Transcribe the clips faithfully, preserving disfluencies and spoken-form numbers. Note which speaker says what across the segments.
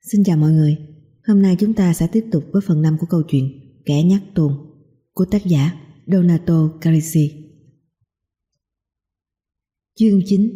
Speaker 1: Xin chào mọi người. Hôm nay chúng ta sẽ tiếp tục với phần năm của câu chuyện Kẻ Nhát Tôn của tác giả Donato Carrisi. Chương chín.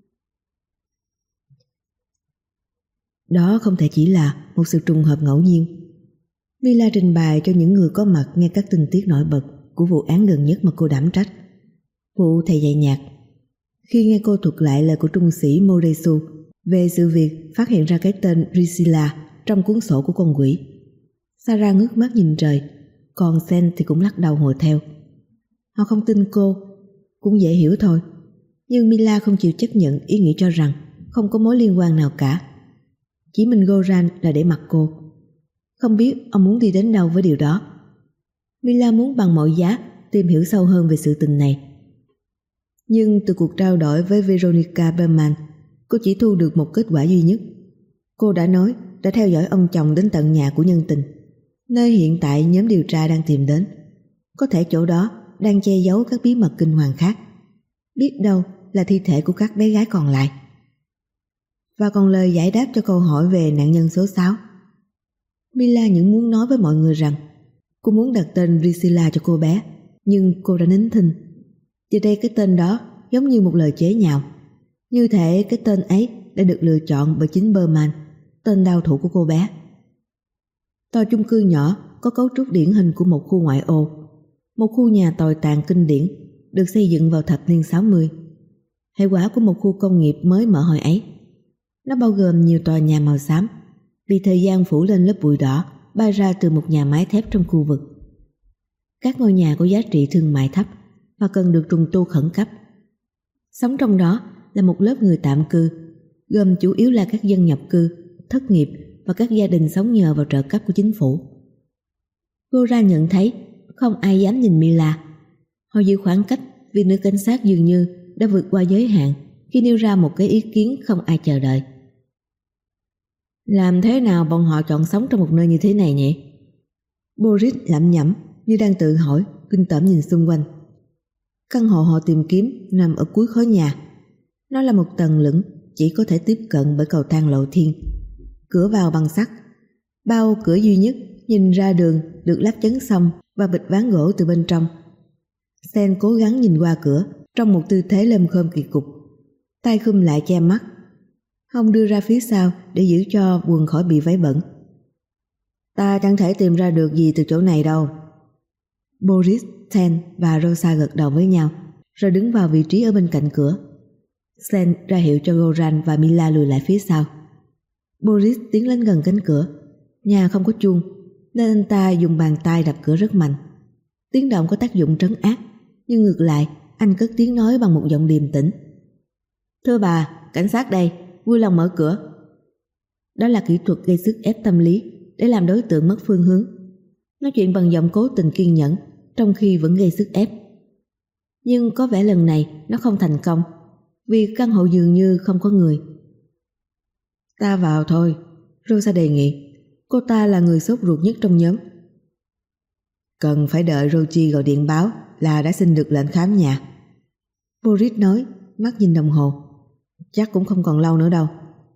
Speaker 1: Đó không thể chỉ là một sự trùng hợp ngẫu nhiên. Mila trình bày cho những người có mặt nghe các tình tiết nổi bật của vụ án gần nhất mà cô đảm trách, vụ thầy dạy nhạc. Khi nghe cô thuật lại lời của trung sĩ Moresu về sự việc phát hiện ra cái tên Priscilla trong cuốn sổ của con quỷ, Sarah ngước mắt nhìn trời, còn Sen thì cũng lắc đầu hồi theo. Họ không tin cô, cũng dễ hiểu thôi. Nhưng Mila không chịu chấp nhận ý nghĩ cho rằng không có mối liên quan nào cả. Chỉ mình Goran là để mặc cô. Không biết ông muốn đi đến đâu với điều đó. Mila muốn bằng mọi giá tìm hiểu sâu hơn về sự tình này. Nhưng từ cuộc trao đổi với Veronica Berman, cô chỉ thu được một kết quả duy nhất. Cô đã nói đã theo dõi ông chồng đến tận nhà của nhân tình, nơi hiện tại nhóm điều tra đang tìm đến. Có thể chỗ đó đang che giấu các bí mật kinh hoàng khác. Biết đâu là thi thể của các bé gái còn lại. Và còn lời giải đáp cho câu hỏi về nạn nhân số sáu. Mila những muốn nói với mọi người rằng cô muốn đặt tên Priscilla cho cô bé, nhưng cô đã nín thinh. Giờ đây cái tên đó giống như một lời chế nhạo. Như thể cái tên ấy đã được lựa chọn bởi chính Berman, tên đao thủ của cô bé. Tòa chung cư nhỏ có cấu trúc điển hình của một khu ngoại ô, một khu nhà tồi tàn kinh điển được xây dựng vào thập niên sáu mươi, hệ quả của một khu công nghiệp mới mở hồi ấy. Nó bao gồm nhiều tòa nhà màu xám, bị thời gian phủ lên lớp bụi đỏ bay ra từ một nhà máy thép trong khu vực. Các ngôi nhà có giá trị thương mại thấp và cần được trùng tu khẩn cấp. Sống trong đó là một lớp người tạm cư, gồm chủ yếu là các dân nhập cư, thất nghiệp và các gia đình sống nhờ vào trợ cấp của chính phủ. Goran nhận thấy không ai dám nhìn Mila. Họ giữ khoảng cách vì nữ cảnh sát dường như đã vượt qua giới hạn khi nêu ra một cái ý kiến không ai chờ đợi. Làm thế nào bọn họ chọn sống trong một nơi như thế này nhỉ? Boris lẩm nhẩm như đang tự hỏi, kinh tởm nhìn xung quanh. Căn hộ họ tìm kiếm nằm ở cuối khối nhà. Nó là một tầng lửng, chỉ có thể tiếp cận bởi cầu thang lộ thiên. Cửa vào bằng sắt, bao cửa duy nhất nhìn ra đường được lắp chắn song và bịch ván gỗ từ bên trong. Sen cố gắng nhìn qua cửa trong một tư thế lơm khơm kỳ cục, tay khum lại che mắt, hông đưa ra phía sau để giữ cho quần khỏi bị váy bẩn. Ta chẳng thể tìm ra được gì từ chỗ này đâu. Boris, Sen và Rosa gật đầu với nhau, rồi đứng vào vị trí ở bên cạnh cửa. Sen ra hiệu cho Goran và Mila lùi lại phía sau. Boris tiến lên gần cánh cửa. Nhà không có chuông nên anh ta dùng bàn tay đập cửa rất mạnh. Tiếng động có tác dụng trấn áp, nhưng ngược lại anh cất tiếng nói bằng một giọng điềm tĩnh. Thưa bà, cảnh sát đây, vui lòng mở cửa. Đó là kỹ thuật gây sức ép tâm lý để làm đối tượng mất phương hướng. Nói chuyện bằng giọng cố tình kiên nhẫn trong khi vẫn gây sức ép. Nhưng có vẻ lần này nó không thành công, vì căn hộ dường như không có người. Ta vào thôi, Rosa đề nghị. Cô ta là người sốt ruột nhất trong nhóm. Cần phải đợi Rochi gọi điện báo là đã xin được lệnh khám nhà. Boris nói, mắt nhìn đồng hồ. Chắc cũng không còn lâu nữa đâu.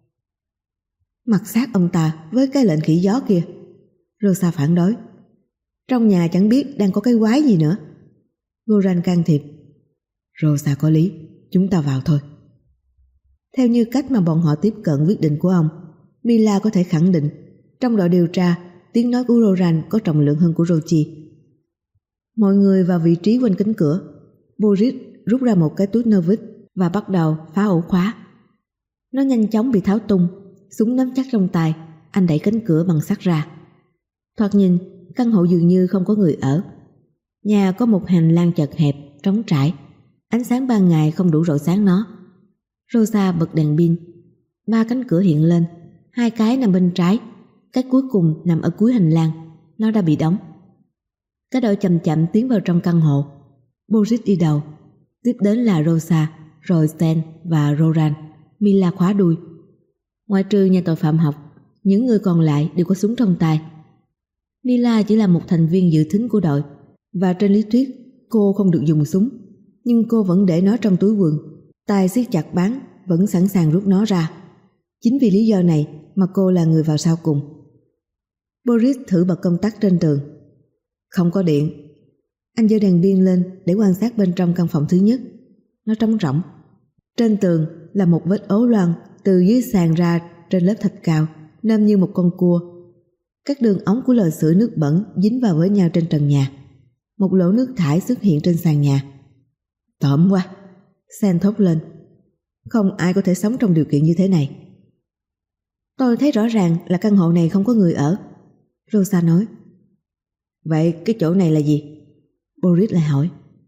Speaker 1: Mặt sát ông ta với cái lệnh khỉ gió kia, Rosa phản đối. Trong nhà chẳng biết đang có cái quái gì nữa. Goran can thiệp. Rosa có lý, chúng ta vào thôi. Theo như cách mà bọn họ tiếp cận quyết định của ông, Mila có thể khẳng định trong đội điều tra tiếng nói của Goran có trọng lượng hơn của Rochi. Mọi người vào vị trí quanh cánh cửa. Boris rút ra một cái túi nơ vít và bắt đầu phá ổ khóa. Nó nhanh chóng bị tháo tung, súng nắm chắc trong tay. Anh đẩy cánh cửa bằng sắt ra. Thoạt nhìn căn hộ dường như không có người ở. Nhà có một hành lang chật hẹp, trống trải. Ánh sáng ban ngày không đủ rọi sáng nó. Rosa bật đèn pin. Ba cánh cửa hiện lên. Hai cái nằm bên trái, cái cuối cùng nằm ở cuối hành lang. Nó đã bị đóng. Cái đội chậm chậm tiến vào trong căn hộ. Boris đi đầu, tiếp đến là Rosa, rồi Sen và Goran. Mila khóa đuôi. Ngoại trừ nhà tội phạm học, những người còn lại đều có súng trong tay. Mila chỉ là một thành viên dự thính của đội, và trên lý thuyết cô không được dùng súng, nhưng cô vẫn để nó trong túi quần, tay siết chặt báng, vẫn sẵn sàng rút nó ra. Chính vì lý do này mà cô là người vào sau cùng. Boris thử bật công tắc trên tường. Không có điện. Anh giơ đèn pin lên để quan sát bên trong căn phòng thứ nhất. Nó trống rỗng. Trên tường là một vết ố loang từ dưới sàn ra trên lớp thạch cao, nêm như một con cua. Các đường ống của lò sưởi nước bẩn dính vào với nhau trên trần nhà. Một lỗ nước thải xuất hiện trên sàn nhà. Tởm quá, Sam thốt lên. Không ai có thể sống trong điều kiện như thế này. Tôi thấy rõ ràng là căn hộ này không có người ở, Rosa nói. Vậy cái chỗ này là gì? Boris lại hỏi.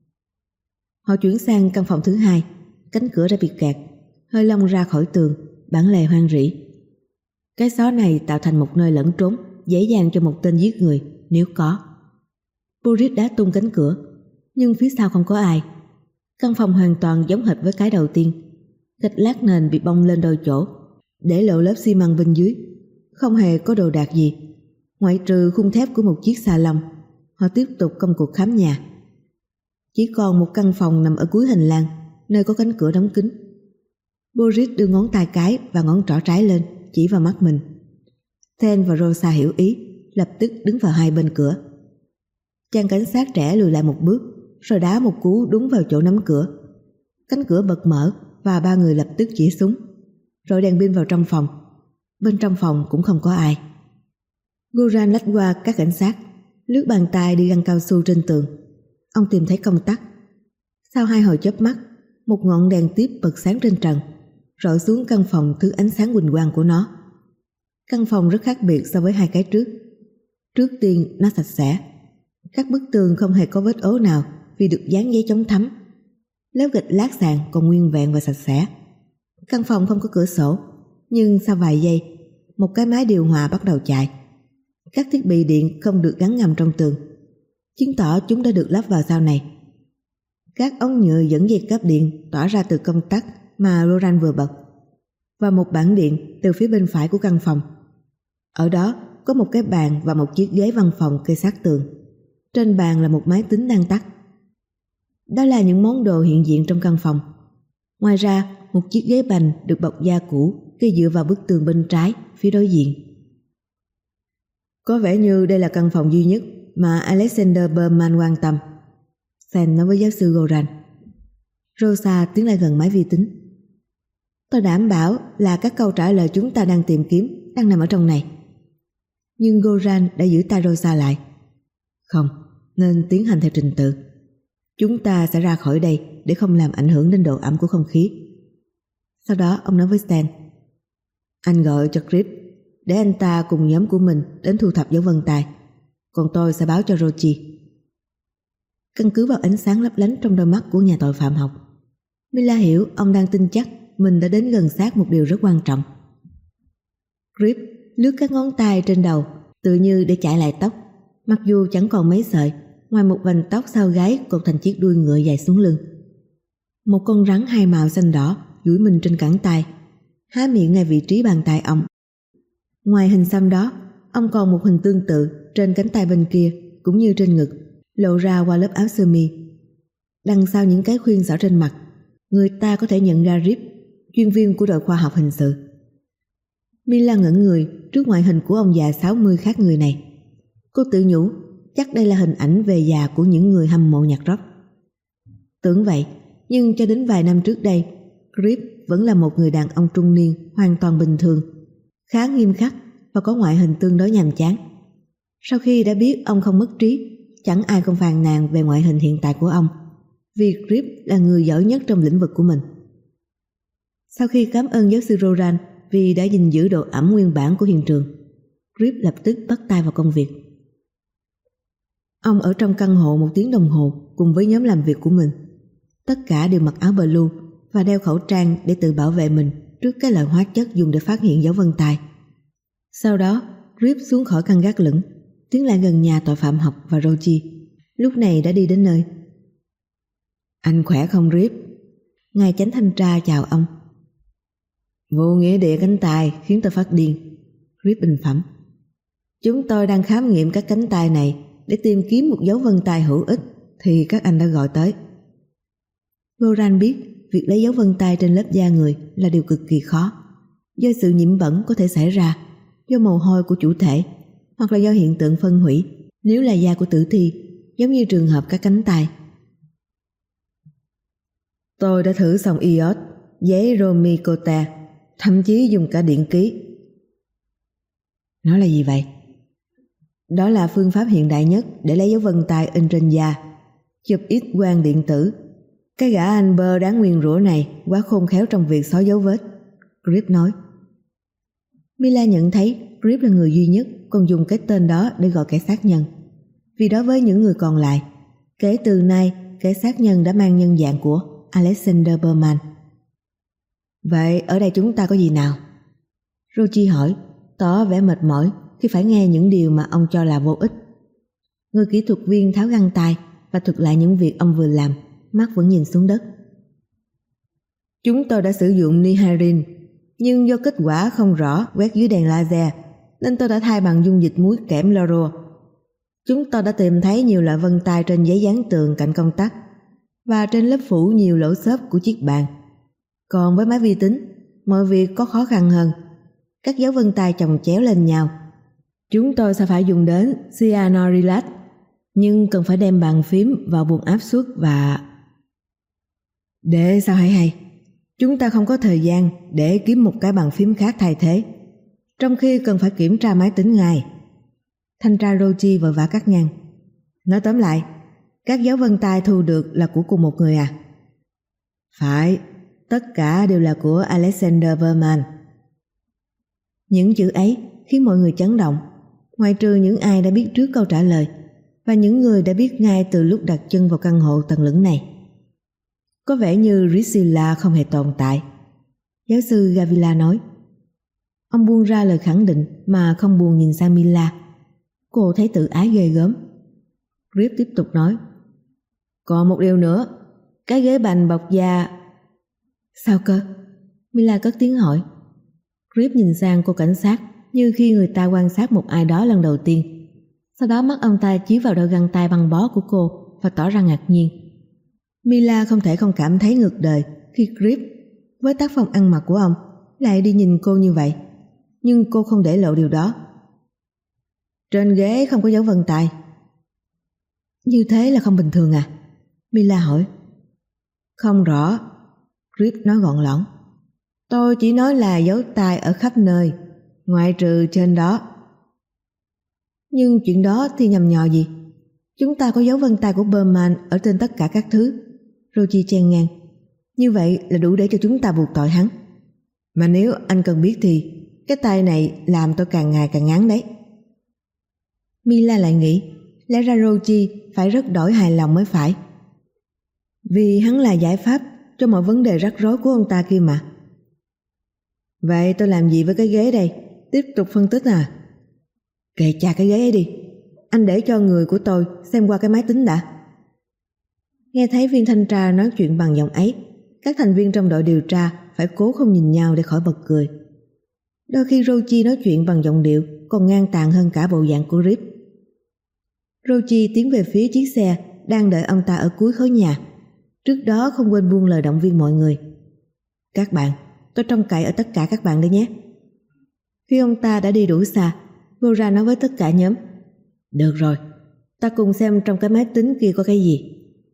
Speaker 1: Họ chuyển sang căn phòng thứ hai. Cánh cửa đã bị kẹt, hơi lông ra khỏi tường, bản lề hoang rỉ. Cái xó này tạo thành một nơi lẫn trốn dễ dàng cho một tên giết người nếu có. Boris đá tung cánh cửa, nhưng phía sau không có ai. Căn phòng hoàn toàn giống hệt với cái đầu tiên. Gạch lát nền bị bong lên đôi chỗ, để lộ lớp xi măng bên dưới. Không hề có đồ đạc gì, ngoại trừ khung thép của một chiếc xà lông. Họ tiếp tục công cuộc khám nhà. Chỉ còn một căn phòng nằm ở cuối hành lang, nơi có cánh cửa đóng kín. Boris đưa ngón tay cái và ngón trỏ trái lên, chỉ vào mắt mình. Then và Rosa hiểu ý, lập tức đứng vào hai bên cửa. Chàng cảnh sát trẻ lùi lại một bước, rồi đá một cú đúng vào chỗ nắm cửa. Cánh cửa bật mở và ba người lập tức chỉ súng, rồi đèn pin vào trong phòng. Bên trong phòng cũng không có ai. Goran lách qua các cảnh sát, lướt bàn tay đi găng cao su trên tường. Ông tìm thấy công tắc. Sau hai hồi chớp mắt, một ngọn đèn tiếp bật sáng trên trần, rọi xuống căn phòng thứ ánh sáng huỳnh quang của nó. Căn phòng rất khác biệt so với hai cái trước. Trước tiên nó sạch sẽ. Các bức tường không hề có vết ố nào vì được dán giấy chống thấm. Lớp gạch lát sàn còn nguyên vẹn và sạch sẽ. Căn phòng không có cửa sổ, nhưng sau vài giây, một cái máy điều hòa bắt đầu chạy. Các thiết bị điện không được gắn ngầm trong tường, chứng tỏ chúng đã được lắp vào sau này. Các ống nhựa dẫn dây cáp điện tỏa ra từ công tắc mà Roran vừa bật, và một bảng điện từ phía bên phải của căn phòng. Ở đó có một cái bàn và một chiếc ghế văn phòng kê sát tường. Trên bàn là một máy tính đang tắt. Đó là những món đồ hiện diện trong căn phòng. Ngoài ra, một chiếc ghế bành được bọc da cũ kê dựa vào bức tường bên trái phía đối diện. Có vẻ như đây là căn phòng duy nhất mà Alexander Berman quan tâm, Sam nói với giáo sư Goran. Rosa tiến lại gần máy vi tính. Tôi đảm bảo là các câu trả lời chúng ta đang tìm kiếm đang nằm ở trong này. Nhưng Goran đã giữ tay Rosa lại. Không, nên tiến hành theo trình tự. Chúng ta sẽ ra khỏi đây để không làm ảnh hưởng đến độ ẩm của không khí. Sau đó ông nói với Stan. Anh gọi cho Grip để anh ta cùng nhóm của mình đến thu thập dấu vân tay. Còn tôi sẽ báo cho Rochi. Căn cứ vào ánh sáng lấp lánh trong đôi mắt của nhà tội phạm học, Mila hiểu ông đang tin chắc mình đã đến gần sát một điều rất quan trọng. Grip lướt các ngón tay trên đầu tự như để chải lại tóc, mặc dù chẳng còn mấy sợi ngoài một vành tóc sau gáy cột thành chiếc đuôi ngựa dài xuống lưng. Một con rắn hai màu xanh đỏ duỗi mình trên cẳng tay, há miệng ngay vị trí bàn tay ông. Ngoài hình xăm đó, ông còn một hình tương tự trên cánh tay bên kia cũng như trên ngực, lộ ra qua lớp áo sơ mi. Đằng sau những cái khuyên xỏ trên mặt, người ta có thể nhận ra Rip, chuyên viên của đội khoa học hình sự. Mila ngẩn người trước ngoại hình của ông già sáu mươi khác người này. Cô tự nhủ chắc đây là hình ảnh về già của những người hâm mộ nhạc rock. Tưởng vậy, nhưng cho đến vài năm trước đây, Rip vẫn là một người đàn ông trung niên hoàn toàn bình thường, khá nghiêm khắc và có ngoại hình tương đối nhàm chán. Sau khi đã biết ông không mất trí, chẳng ai không phàn nàn về ngoại hình hiện tại của ông, vì Rip là người giỏi nhất trong lĩnh vực của mình. Sau khi cảm ơn giáo sư Roran vì đã gìn giữ độ ẩm nguyên bản của hiện trường, Rip lập tức bắt tay vào công việc. Ông ở trong căn hộ một tiếng đồng hồ cùng với nhóm làm việc của mình. Tất cả đều mặc áo blue và đeo khẩu trang để tự bảo vệ mình trước các loại hóa chất dùng để phát hiện dấu vân tay. Sau đó, Rip xuống khỏi căn gác lửng, tiến lại gần nhà tội phạm học và Rochi. Lúc này đã đi đến nơi. Anh khỏe không Rip? Ngài chánh thanh tra chào ông. Vô nghĩa địa cánh tay khiến tôi phát điên, Rip bình phẩm. Chúng tôi đang khám nghiệm các cánh tay này để tìm kiếm một dấu vân tay hữu ích thì các anh đã gọi tới. Goran biết việc lấy dấu vân tay trên lớp da người là điều cực kỳ khó. do sự nhiễm bẩn có thể xảy ra do mồ hôi của chủ thể hoặc là do hiện tượng phân hủy nếu là da của tử thi, giống như trường hợp các cánh tay. Tôi đã thử xong iốt, giấy Romicota, thậm chí dùng cả điện ký. Nó là gì vậy? Đó là phương pháp hiện đại nhất để lấy dấu vân tay in trên da, chụp X quang điện tử. Cái gã Amber đáng nguyền rủa này quá khôn khéo trong việc xóa dấu vết, Grip nói. Mila nhận thấy Grip là người duy nhất còn dùng cái tên đó để gọi kẻ sát nhân. Vì đối với những người còn lại, kể từ nay kẻ sát nhân đã mang nhân dạng của Alexander Berman. Vậy ở đây chúng ta có gì nào? Rochi hỏi, tỏ vẻ mệt mỏi khi phải nghe những điều mà ông cho là vô ích. Người kỹ thuật viên tháo găng tay và thuật lại những việc ông vừa làm, mắt vẫn nhìn xuống đất. Chúng tôi đã sử dụng Niharin, nhưng do kết quả không rõ quét dưới đèn laser, nên tôi đã thay bằng dung dịch muối kẽm Loro. Chúng tôi đã tìm thấy nhiều loại vân tay trên giấy dán tường cạnh công tắc và trên lớp phủ nhiều lỗ xốp của chiếc bàn. Còn với máy vi tính, mọi việc có khó khăn hơn. Các dấu vân tay chồng chéo lên nhau. Chúng tôi sẽ phải dùng đến cyanurilat, nhưng cần phải đem bàn phím vào buồng áp suất và... Để sao hay hay, chúng ta không có thời gian để kiếm một cái bàn phím khác thay thế, trong khi cần phải kiểm tra máy tính ngay. Thanh tra Rochi vội vã cắt ngang. Nói tóm lại, các dấu vân tay thu được là của cùng một người à? Phải, tất cả đều là của Alexander Berman. Những chữ ấy khiến mọi người chấn động, ngoại trừ những ai đã biết trước câu trả lời và những người đã biết ngay từ lúc đặt chân vào căn hộ tầng lửng này. Có vẻ như Priscilla không hề tồn tại, giáo sư Gavila nói. Ông buông ra lời khẳng định mà không buồn nhìn sang Mila. Cô thấy tự ái ghê gớm. Grip tiếp tục nói, còn một điều nữa, cái ghế bành bọc da... Sao cơ? Mila cất tiếng hỏi. Grip nhìn sang cô cảnh sát như khi người ta quan sát một ai đó lần đầu tiên. Sau đó mắt ông ta chiếu vào đôi găng tay băng bó của cô và tỏ ra ngạc nhiên. Mila không thể không cảm thấy ngược đời khi Grip, với tác phong ăn mặc của ông, lại đi nhìn cô như vậy. Nhưng cô không để lộ điều đó. Trên ghế không có dấu vân tay. Như thế là không bình thường à? Mila hỏi. Không rõ, Grip nói gọn lỏn. Tôi chỉ nói là dấu tay ở khắp nơi, ngoại trừ trên đó. Nhưng chuyện đó thì nhầm nhò gì? Chúng ta có dấu vân tay của Berman ở trên tất cả các thứ. Rochi chen ngang. Như vậy là đủ để cho chúng ta buộc tội hắn. Mà nếu anh cần biết thì cái tay này làm tôi càng ngày càng ngán đấy. Mila lại nghĩ lẽ ra Rochi phải rất đổi hài lòng mới phải, vì hắn là giải pháp cho mọi vấn đề rắc rối của ông ta kia mà. Vậy tôi làm gì với cái ghế đây? Tiếp tục phân tích à? Kệ chà cái ghế ấy đi. Anh để cho người của tôi xem qua cái máy tính đã. Nghe thấy viên thanh tra nói chuyện bằng giọng ấy, các thành viên trong đội điều tra phải cố không nhìn nhau để khỏi bật cười. Đôi khi Rochi nói chuyện bằng giọng điệu còn ngang tàn hơn cả bộ dạng của Grip. Rochi tiến về phía chiếc xe đang đợi ông ta ở cuối khối nhà. Trước đó không quên buông lời động viên mọi người. Các bạn, tôi trông cậy ở tất cả các bạn đấy nhé. Khi ông ta đã đi đủ xa, Gora nói với tất cả nhóm. Được rồi, ta cùng xem trong cái máy tính kia có cái gì.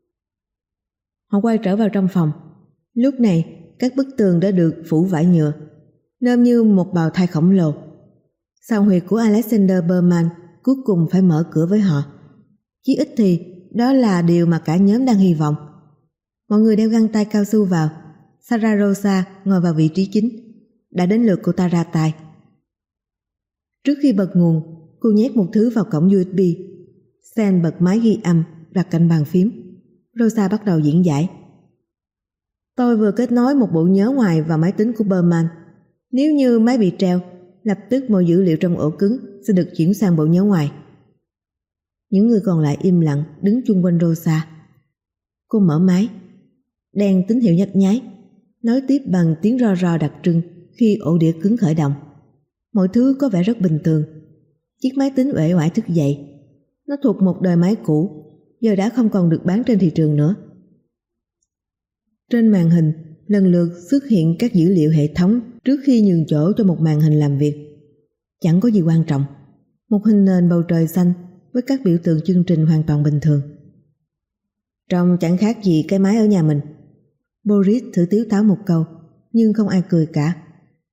Speaker 1: Họ quay trở vào trong phòng. Lúc này các bức tường đã được phủ vải nhựa, nôm như một bào thai khổng lồ. Sao huyệt của Alexander Berman cuối cùng phải mở cửa với họ. Chí ít thì đó là điều mà cả nhóm đang hy vọng. Mọi người đeo găng tay cao su vào. Sarah Rosa ngồi vào vị trí chính. Đã đến lượt cô ta ra tay. Trước khi bật nguồn, cô nhét một thứ vào cổng u ét bê. Sen bật máy ghi âm đặt cạnh bàn phím. Rosa bắt đầu diễn giải. Tôi vừa kết nối một bộ nhớ ngoài vào máy tính của Berman. Nếu như máy bị treo, lập tức mọi dữ liệu trong ổ cứng sẽ được chuyển sang bộ nhớ ngoài. Những người còn lại im lặng đứng chung quanh Rosa. Cô mở máy. Đèn tín hiệu nhấp nháy, nói tiếp bằng tiếng ro ro đặc trưng khi ổ đĩa cứng khởi động. Mọi thứ có vẻ rất bình thường. Chiếc máy tính uể oải thức dậy. Nó thuộc một đời máy cũ, giờ đã không còn được bán trên thị trường nữa. Trên màn hình lần lượt xuất hiện các dữ liệu hệ thống trước khi nhường chỗ cho một màn hình làm việc. Chẳng có gì quan trọng. Một hình nền bầu trời xanh với các biểu tượng chương trình hoàn toàn bình thường. Trông chẳng khác gì cái máy ở nhà mình. Boris thử tiếu táo một câu, nhưng không ai cười cả.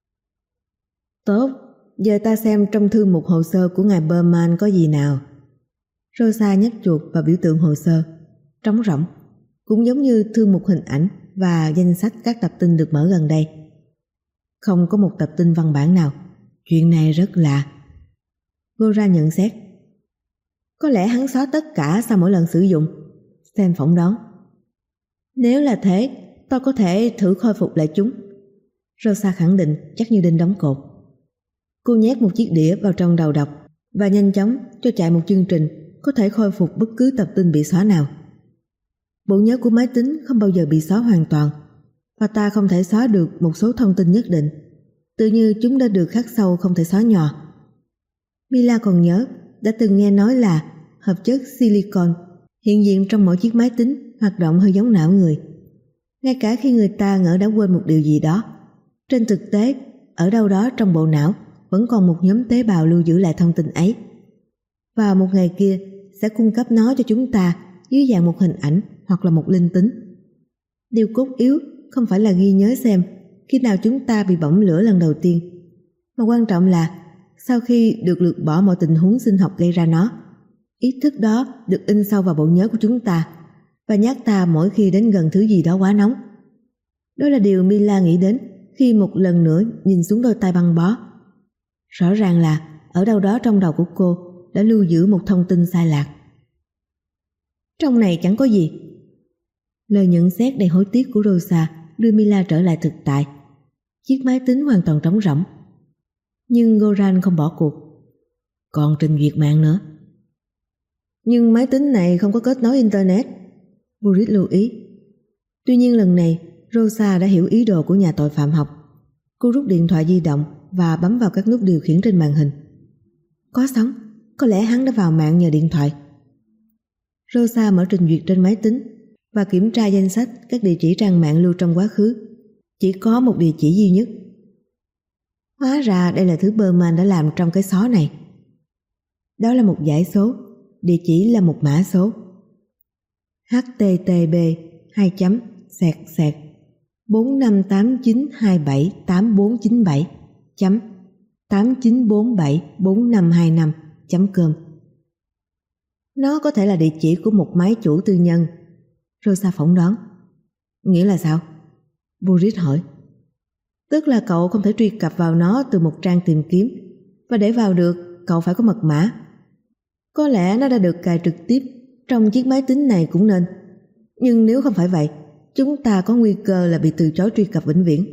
Speaker 1: Tốt, giờ ta xem trong thư mục hồ sơ của ngài Berman có gì nào. Rosa nhấp chuột vào biểu tượng hồ sơ, trống rỗng, cũng giống như thư mục hình ảnh và danh sách các tập tin được mở gần đây. Không có một tập tin văn bản nào. Chuyện này rất lạ. Gora nhận xét. Có lẽ hắn xóa tất cả sau mỗi lần sử dụng. Stan phỏng đoán. Nếu là thế, tôi có thể thử khôi phục lại chúng. Rosa khẳng định chắc như đinh đóng cột. Cô nhét một chiếc đĩa vào trong đầu đọc và nhanh chóng cho chạy một chương trình có thể khôi phục bất cứ tập tin bị xóa nào. Bộ nhớ của máy tính không bao giờ bị xóa hoàn toàn, và ta không thể xóa được một số thông tin nhất định, tự như chúng đã được khắc sâu không thể xóa nhòa. Mila còn nhớ đã từng nghe nói là hợp chất silicon hiện diện trong mỗi chiếc máy tính hoạt động hơi giống não người. Ngay cả khi người ta ngỡ đã quên một điều gì đó, trên thực tế, ở đâu đó trong bộ não vẫn còn một nhóm tế bào lưu giữ lại thông tin ấy. Và một ngày kia sẽ cung cấp nó cho chúng ta dưới dạng một hình ảnh hoặc là một linh tính. Điều cốt yếu không phải là ghi nhớ xem khi nào chúng ta bị bỏng lửa lần đầu tiên, mà quan trọng là sau khi được lược bỏ mọi tình huống sinh học gây ra nó, ý thức đó được in sâu vào bộ nhớ của chúng ta và nhắc ta mỗi khi đến gần thứ gì đó quá nóng. Đó là điều Mila nghĩ đến khi một lần nữa nhìn xuống đôi tay băng bó. Rõ ràng là ở đâu đó trong đầu của cô đã lưu giữ một thông tin sai lạc. Trong này chẳng có gì. Lời nhận xét đầy hối tiếc của Rosa đưa Mila trở lại thực tại. Chiếc máy tính hoàn toàn trống rỗng. Nhưng Goran không bỏ cuộc. Còn trình duyệt mạng nữa. Nhưng máy tính này không có kết nối Internet. Boris lưu ý. Tuy nhiên lần này Rosa đã hiểu ý đồ của nhà tội phạm học. Cô rút điện thoại di động và bấm vào các nút điều khiển trên màn hình. Có sóng, có lẽ hắn đã vào mạng nhờ điện thoại. Rosa mở trình duyệt trên máy tính và kiểm tra danh sách các địa chỉ trang mạng lưu trong quá khứ. Chỉ có một địa chỉ duy nhất. Hóa ra đây là thứ Berman đã làm trong cái xó này. Đó là một dãy số, địa chỉ là một mã số. H T T P hai chấm sẹt sẹt bốn năm tám chín hai bảy tám bốn chín bảy chấm tám chín bốn bảy bốn năm hai năm chấm com. Nó có thể là địa chỉ của một máy chủ tư nhân. Rosa phỏng đoán. Nghĩa là sao? Boris hỏi. Tức là cậu không thể truy cập vào nó từ một trang tìm kiếm, và để vào được cậu phải có mật mã. Có lẽ nó đã được cài trực tiếp trong chiếc máy tính này cũng nên. Nhưng nếu không phải vậy, chúng ta có nguy cơ là bị từ chối truy cập vĩnh viễn.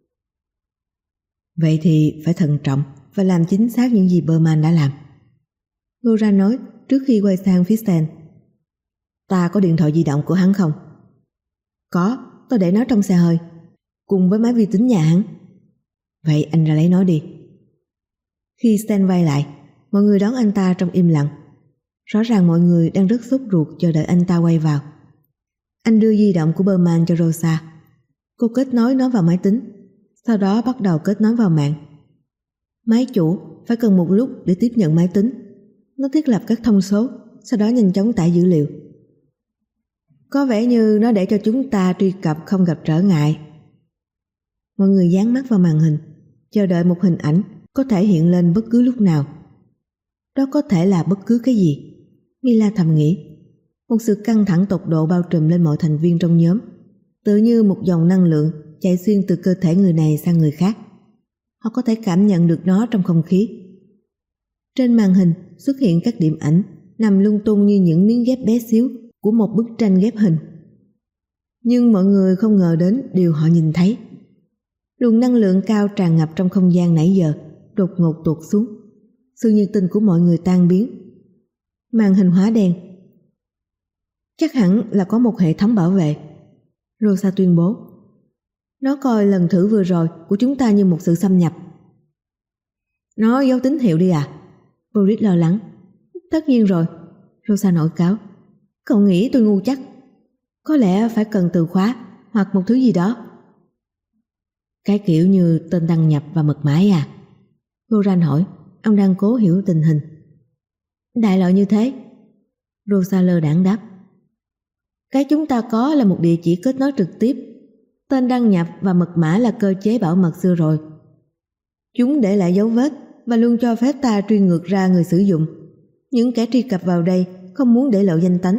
Speaker 1: Vậy thì phải thận trọng và làm chính xác những gì Berman đã làm. Goran nói trước khi quay sang phía Stan. Ta có điện thoại di động của hắn không? Có, tôi để nó trong xe hơi cùng với máy vi tính nhà hắn. Vậy anh ra lấy nó đi. Khi Stan quay lại, mọi người đón anh ta trong im lặng. Rõ ràng mọi người đang rất sốt ruột chờ đợi anh ta quay vào. Anh đưa di động của Berman cho Rosa. Cô kết nối nó vào máy tính, sau đó bắt đầu kết nối vào mạng. Máy chủ phải cần một lúc để tiếp nhận máy tính. Nó thiết lập các thông số, sau đó nhanh chóng tải dữ liệu. Có vẻ như nó để cho chúng ta truy cập không gặp trở ngại. Mọi người dán mắt vào màn hình, chờ đợi một hình ảnh có thể hiện lên bất cứ lúc nào. Đó có thể là bất cứ cái gì. Mila thầm nghĩ. Một sự căng thẳng tột độ bao trùm lên mọi thành viên trong nhóm, tự như một dòng năng lượng chạy xuyên từ cơ thể người này sang người khác. Họ có thể cảm nhận được nó trong không khí. Trên màn hình xuất hiện các điểm ảnh nằm lung tung như những miếng ghép bé xíu của một bức tranh ghép hình. Nhưng mọi người không ngờ đến điều họ nhìn thấy. Luồng năng lượng cao tràn ngập trong không gian nãy giờ đột ngột tuột xuống. Sự nhiệt tình của mọi người tan biến. Màn hình hóa đen. Chắc hẳn là có một hệ thống bảo vệ. Rosa tuyên bố. Nó coi lần thử vừa rồi của chúng ta như một sự xâm nhập. Nó giấu tín hiệu đi à? Boris lo lắng. Tất nhiên rồi. Rosa nổi cáo. Cậu nghĩ tôi ngu chắc? Có lẽ phải cần từ khóa hoặc một thứ gì đó. Cái kiểu như tên đăng nhập và mật mã à? Goran hỏi. Ông đang cố hiểu tình hình. Đại loại như thế. Rosa lơ đãng đáp. Cái chúng ta có là một địa chỉ kết nối trực tiếp. Tên đăng nhập và mật mã là cơ chế bảo mật xưa rồi. Chúng để lại dấu vết và luôn cho phép ta truy ngược ra người sử dụng. Những kẻ truy cập vào đây không muốn để lộ danh tánh.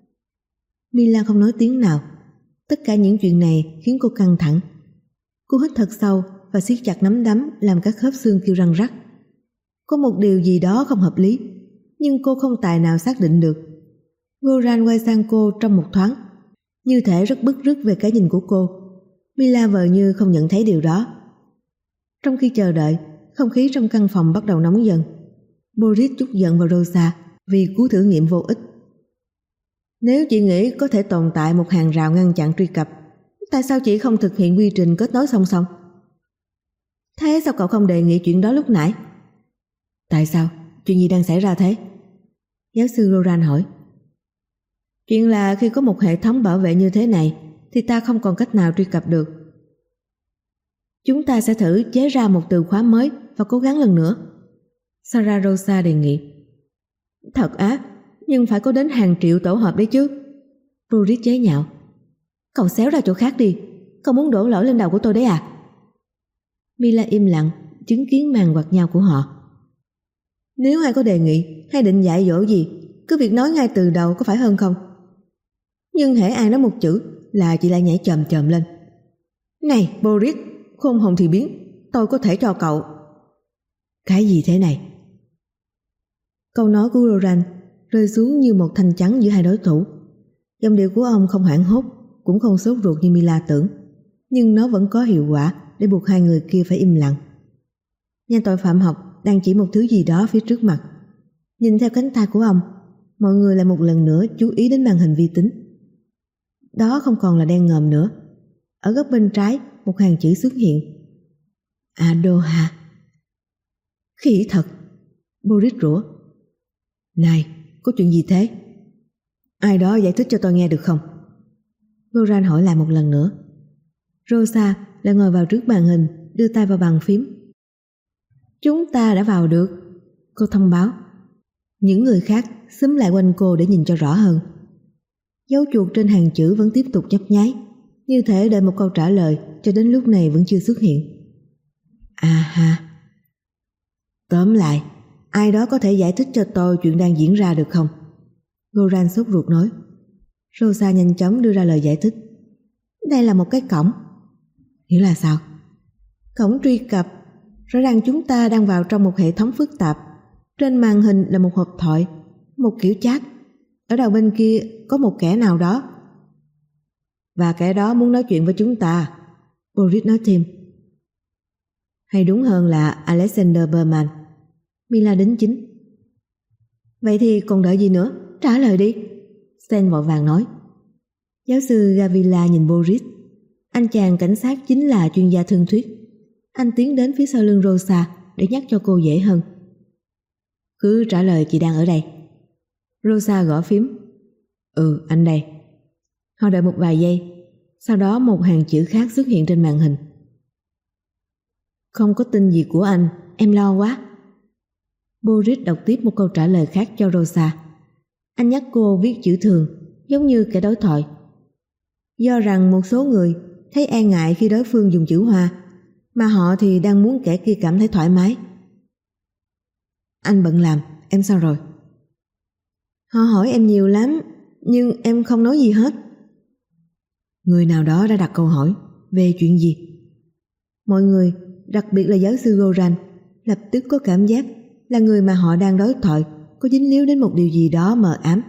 Speaker 1: Mila không nói tiếng nào. Tất cả những chuyện này khiến cô căng thẳng. Cô hít thật sâu và siết chặt nắm đấm làm các khớp xương kêu răng rắc. Có một điều gì đó không hợp lý, nhưng cô không tài nào xác định được. Goran quay sang cô trong một thoáng, như thể rất bứt rứt về cái nhìn của cô. Mila vờ như không nhận thấy điều đó. Trong khi chờ đợi, không khí trong căn phòng bắt đầu nóng dần. Boris trút giận vào Rosa vì cú thử nghiệm vô ích. Nếu chị nghĩ có thể tồn tại một hàng rào ngăn chặn truy cập, tại sao chị không thực hiện quy trình kết nối song song? Thế sao cậu không đề nghị chuyện đó lúc nãy? Tại sao? Chuyện gì đang xảy ra thế? Giáo sư Goran hỏi. Chuyện là khi có một hệ thống bảo vệ như thế này thì ta không còn cách nào truy cập được. Chúng ta sẽ thử chế ra một từ khóa mới và cố gắng lần nữa. Sarah Rosa đề nghị. Thật á, nhưng phải có đến hàng triệu tổ hợp đấy chứ. Boris chế nhạo. Cậu xéo ra chỗ khác đi. Cậu muốn đổ lỗi lên đầu của tôi đấy à? Mila im lặng chứng kiến màn quạt nhau của họ. Nếu ai có đề nghị hay định dạy dỗ gì, cứ việc nói ngay từ đầu có phải hơn không? Nhưng hễ ai nói một chữ là chị lại nhảy chồm chồm lên. Này Boris, khôn hồn thì biến, tôi có thể cho cậu. Cái gì thế này? Câu nói của Goran rơi xuống như một thanh chắn giữa hai đối thủ. Giọng điệu của ông không hoảng hốt, cũng không sốt ruột như Mila tưởng, nhưng nó vẫn có hiệu quả để buộc hai người kia phải im lặng. Nhà tội phạm học đang chỉ một thứ gì đó phía trước mặt. Nhìn theo cánh tay của ông, mọi người lại một lần nữa chú ý đến màn hình vi tính. Đó không còn là đen ngòm nữa. Ở góc bên trái, một hàng chữ xuất hiện. Adoha. Khỉ thật. Boris rủa. Này, có chuyện gì thế? Ai đó giải thích cho tôi nghe được không? Goran hỏi lại một lần nữa. Rosa lại ngồi vào trước màn hình, đưa tay vào bàn phím. Chúng ta đã vào được, cô thông báo. Những người khác xúm lại quanh cô để nhìn cho rõ hơn. Dấu chuột trên hàng chữ vẫn tiếp tục nhấp nháy, như thể đợi một câu trả lời cho đến lúc này vẫn chưa xuất hiện. À ha. Tóm lại, ai đó có thể giải thích cho tôi chuyện đang diễn ra được không? Goran sốt ruột nói. Rosa nhanh chóng đưa ra lời giải thích. Đây là một cái cổng. Nghĩa là sao? Cổng truy cập. Rõ ràng chúng ta đang vào trong một hệ thống phức tạp. Trên màn hình là một hộp thoại, một kiểu chat. Ở đầu bên kia có một kẻ nào đó. Và kẻ đó muốn nói chuyện với chúng ta, Boris nói thêm. Hay đúng hơn là Alexander Berman. Mila đính chính. Vậy thì còn đợi gì nữa? Trả lời đi. Sten vội vàng nói. Giáo sư Gavila nhìn Boris. Anh chàng cảnh sát chính là chuyên gia thương thuyết. Anh tiến đến phía sau lưng Rosa để nhắc cho cô dễ hơn. Cứ trả lời chị đang ở đây. Rosa gõ phím. Ừ, anh đây. Họ đợi một vài giây. Sau đó một hàng chữ khác xuất hiện trên màn hình. Không có tin gì của anh, em lo quá. Boris đọc tiếp một câu trả lời khác cho Rosa. Anh nhắc cô viết chữ thường, giống như kẻ đối thoại. Do rằng một số người thấy e ngại khi đối phương dùng chữ hoa, mà họ thì đang muốn kẻ kia cảm thấy thoải mái. Anh bận làm, em sao rồi? Họ hỏi em nhiều lắm, nhưng em không nói gì hết. Người nào đó đã đặt câu hỏi về chuyện gì? Mọi người, đặc biệt là giáo sư Goran, lập tức có cảm giác là người mà họ đang đối thoại có dính líu đến một điều gì đó mờ ám.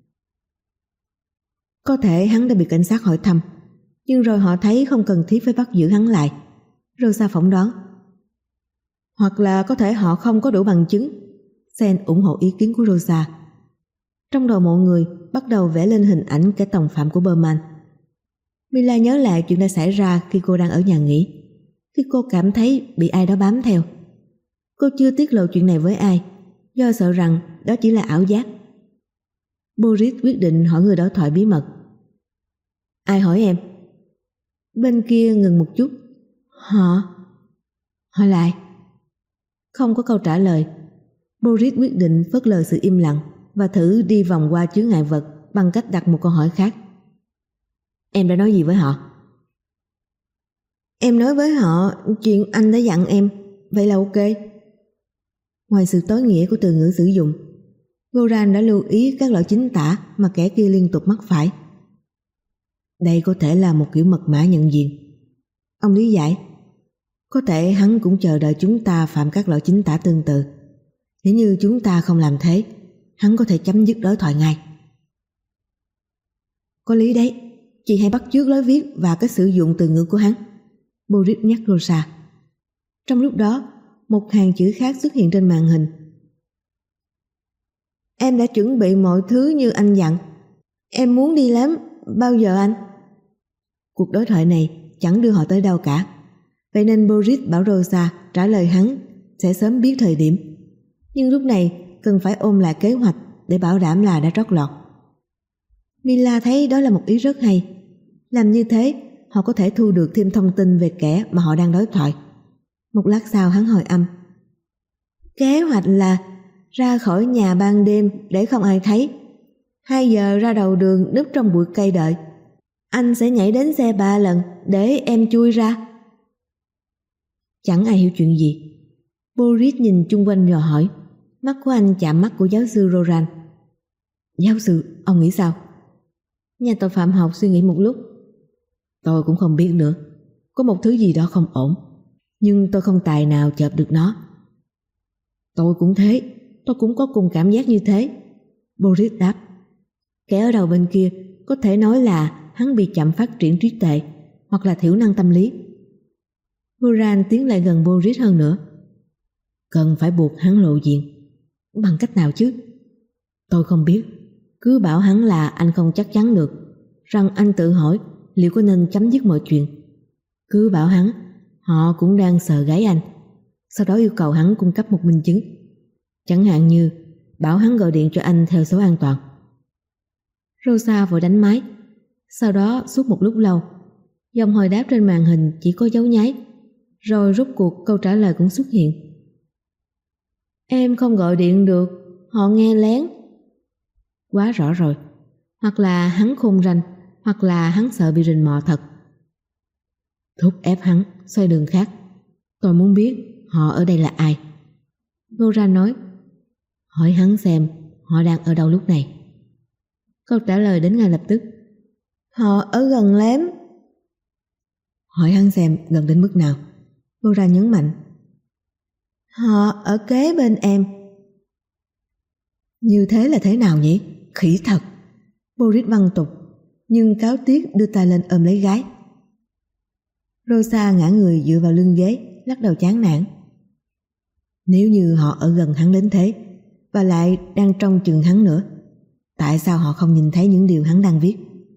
Speaker 1: Có thể hắn đã bị cảnh sát hỏi thăm, nhưng rồi họ thấy không cần thiết phải bắt giữ hắn lại. Rosa phỏng đoán. Hoặc là có thể họ không có đủ bằng chứng. Sen ủng hộ ý kiến của Rosa. Trong đầu mọi người bắt đầu vẽ lên hình ảnh kẻ tòng phạm của Berman. Mila nhớ lại chuyện đã xảy ra khi cô đang ở nhà nghỉ, khi cô cảm thấy bị ai đó bám theo. Cô chưa tiết lộ chuyện này với ai, do sợ rằng đó chỉ là ảo giác. Boris quyết định hỏi người đối thoại bí mật. Ai hỏi em? Bên kia ngừng một chút. Họ? Hỏi lại. Không có câu trả lời. Boris quyết định phớt lờ sự im lặng và thử đi vòng qua chướng ngại vật bằng cách đặt một câu hỏi khác. Em đã nói gì với họ? Em nói với họ chuyện anh đã dặn em. Vậy là ok. Ngoài sự tối nghĩa của từ ngữ sử dụng, Goran đã lưu ý các loại chính tả mà kẻ kia liên tục mắc phải. Đây có thể là một kiểu mật mã nhận diện. Ông lý giải. Có thể hắn cũng chờ đợi chúng ta phạm các loại chính tả tương tự. Nếu như chúng ta không làm thế, hắn có thể chấm dứt đối thoại ngay. Có lý đấy, chị hãy bắt chước lối viết và cách sử dụng từ ngữ của hắn, Boris nhắc Rosa. Trong lúc đó, một hàng chữ khác xuất hiện trên màn hình. Em đã chuẩn bị mọi thứ như anh dặn. Em muốn đi lắm, bao giờ anh? Cuộc đối thoại này chẳng đưa họ tới đâu cả. Vậy nên Boris bảo Rosa trả lời hắn sẽ sớm biết thời điểm. Nhưng lúc này cần phải ôm lại kế hoạch để bảo đảm là đã trót lọt. Mila thấy đó là một ý rất hay. Làm như thế, họ có thể thu được thêm thông tin về kẻ mà họ đang đối thoại. Một lát sau hắn hồi âm. Kế hoạch là ra khỏi nhà ban đêm để không ai thấy. Hai giờ ra đầu đường núp trong bụi cây đợi. Anh sẽ nhảy đến xe ba lần để em chui ra. Chẳng ai hiểu chuyện gì. Boris nhìn chung quanh rồi hỏi. Mắt của anh chạm mắt của giáo sư Roran. Giáo sư, ông nghĩ sao? Nhà tội phạm học suy nghĩ một lúc. Tôi cũng không biết nữa. Có một thứ gì đó không ổn. Nhưng tôi không tài nào chợp được nó. Tôi cũng thế. Tôi cũng có cùng cảm giác như thế. Boris đáp. Kẻ ở đầu bên kia có thể nói là hắn bị chậm phát triển trí tuệ hoặc là thiểu năng tâm lý. Goran tiến lại gần Boris hơn nữa. Cần phải buộc hắn lộ diện. Bằng cách nào chứ? Tôi không biết. Cứ bảo hắn là anh không chắc chắn được, rằng anh tự hỏi liệu có nên chấm dứt mọi chuyện. Cứ bảo hắn họ cũng đang sờ gáy anh. Sau đó yêu cầu hắn cung cấp một minh chứng. Chẳng hạn như bảo hắn gọi điện cho anh theo số an toàn. Rosa vội đánh máy. Sau đó suốt một lúc lâu, dòng hồi đáp trên màn hình chỉ có dấu nháy. Rồi rốt cuộc câu trả lời cũng xuất hiện. Em không gọi điện được, họ nghe lén. Quá rõ rồi. Hoặc là hắn khôn ranh, hoặc là hắn sợ bị rình mò thật. Thúc ép hắn xoay đường khác. Tôi muốn biết họ ở đây là ai. Nora nói. Hỏi hắn xem họ đang ở đâu lúc này. Câu trả lời đến ngay lập tức. Họ ở gần lắm. Hỏi hắn xem gần đến mức nào. Nora nhấn mạnh. Họ ở kế bên em. Như thế là thế nào nhỉ? Khỉ thật. Boris văng tục, nhưng cáo tiếc đưa tay lên ôm lấy gái. Rosa ngã người dựa vào lưng ghế, lắc đầu chán nản. Nếu như họ ở gần hắn đến thế, và lại đang trông chừng hắn nữa, tại sao họ không nhìn thấy những điều hắn đang viết?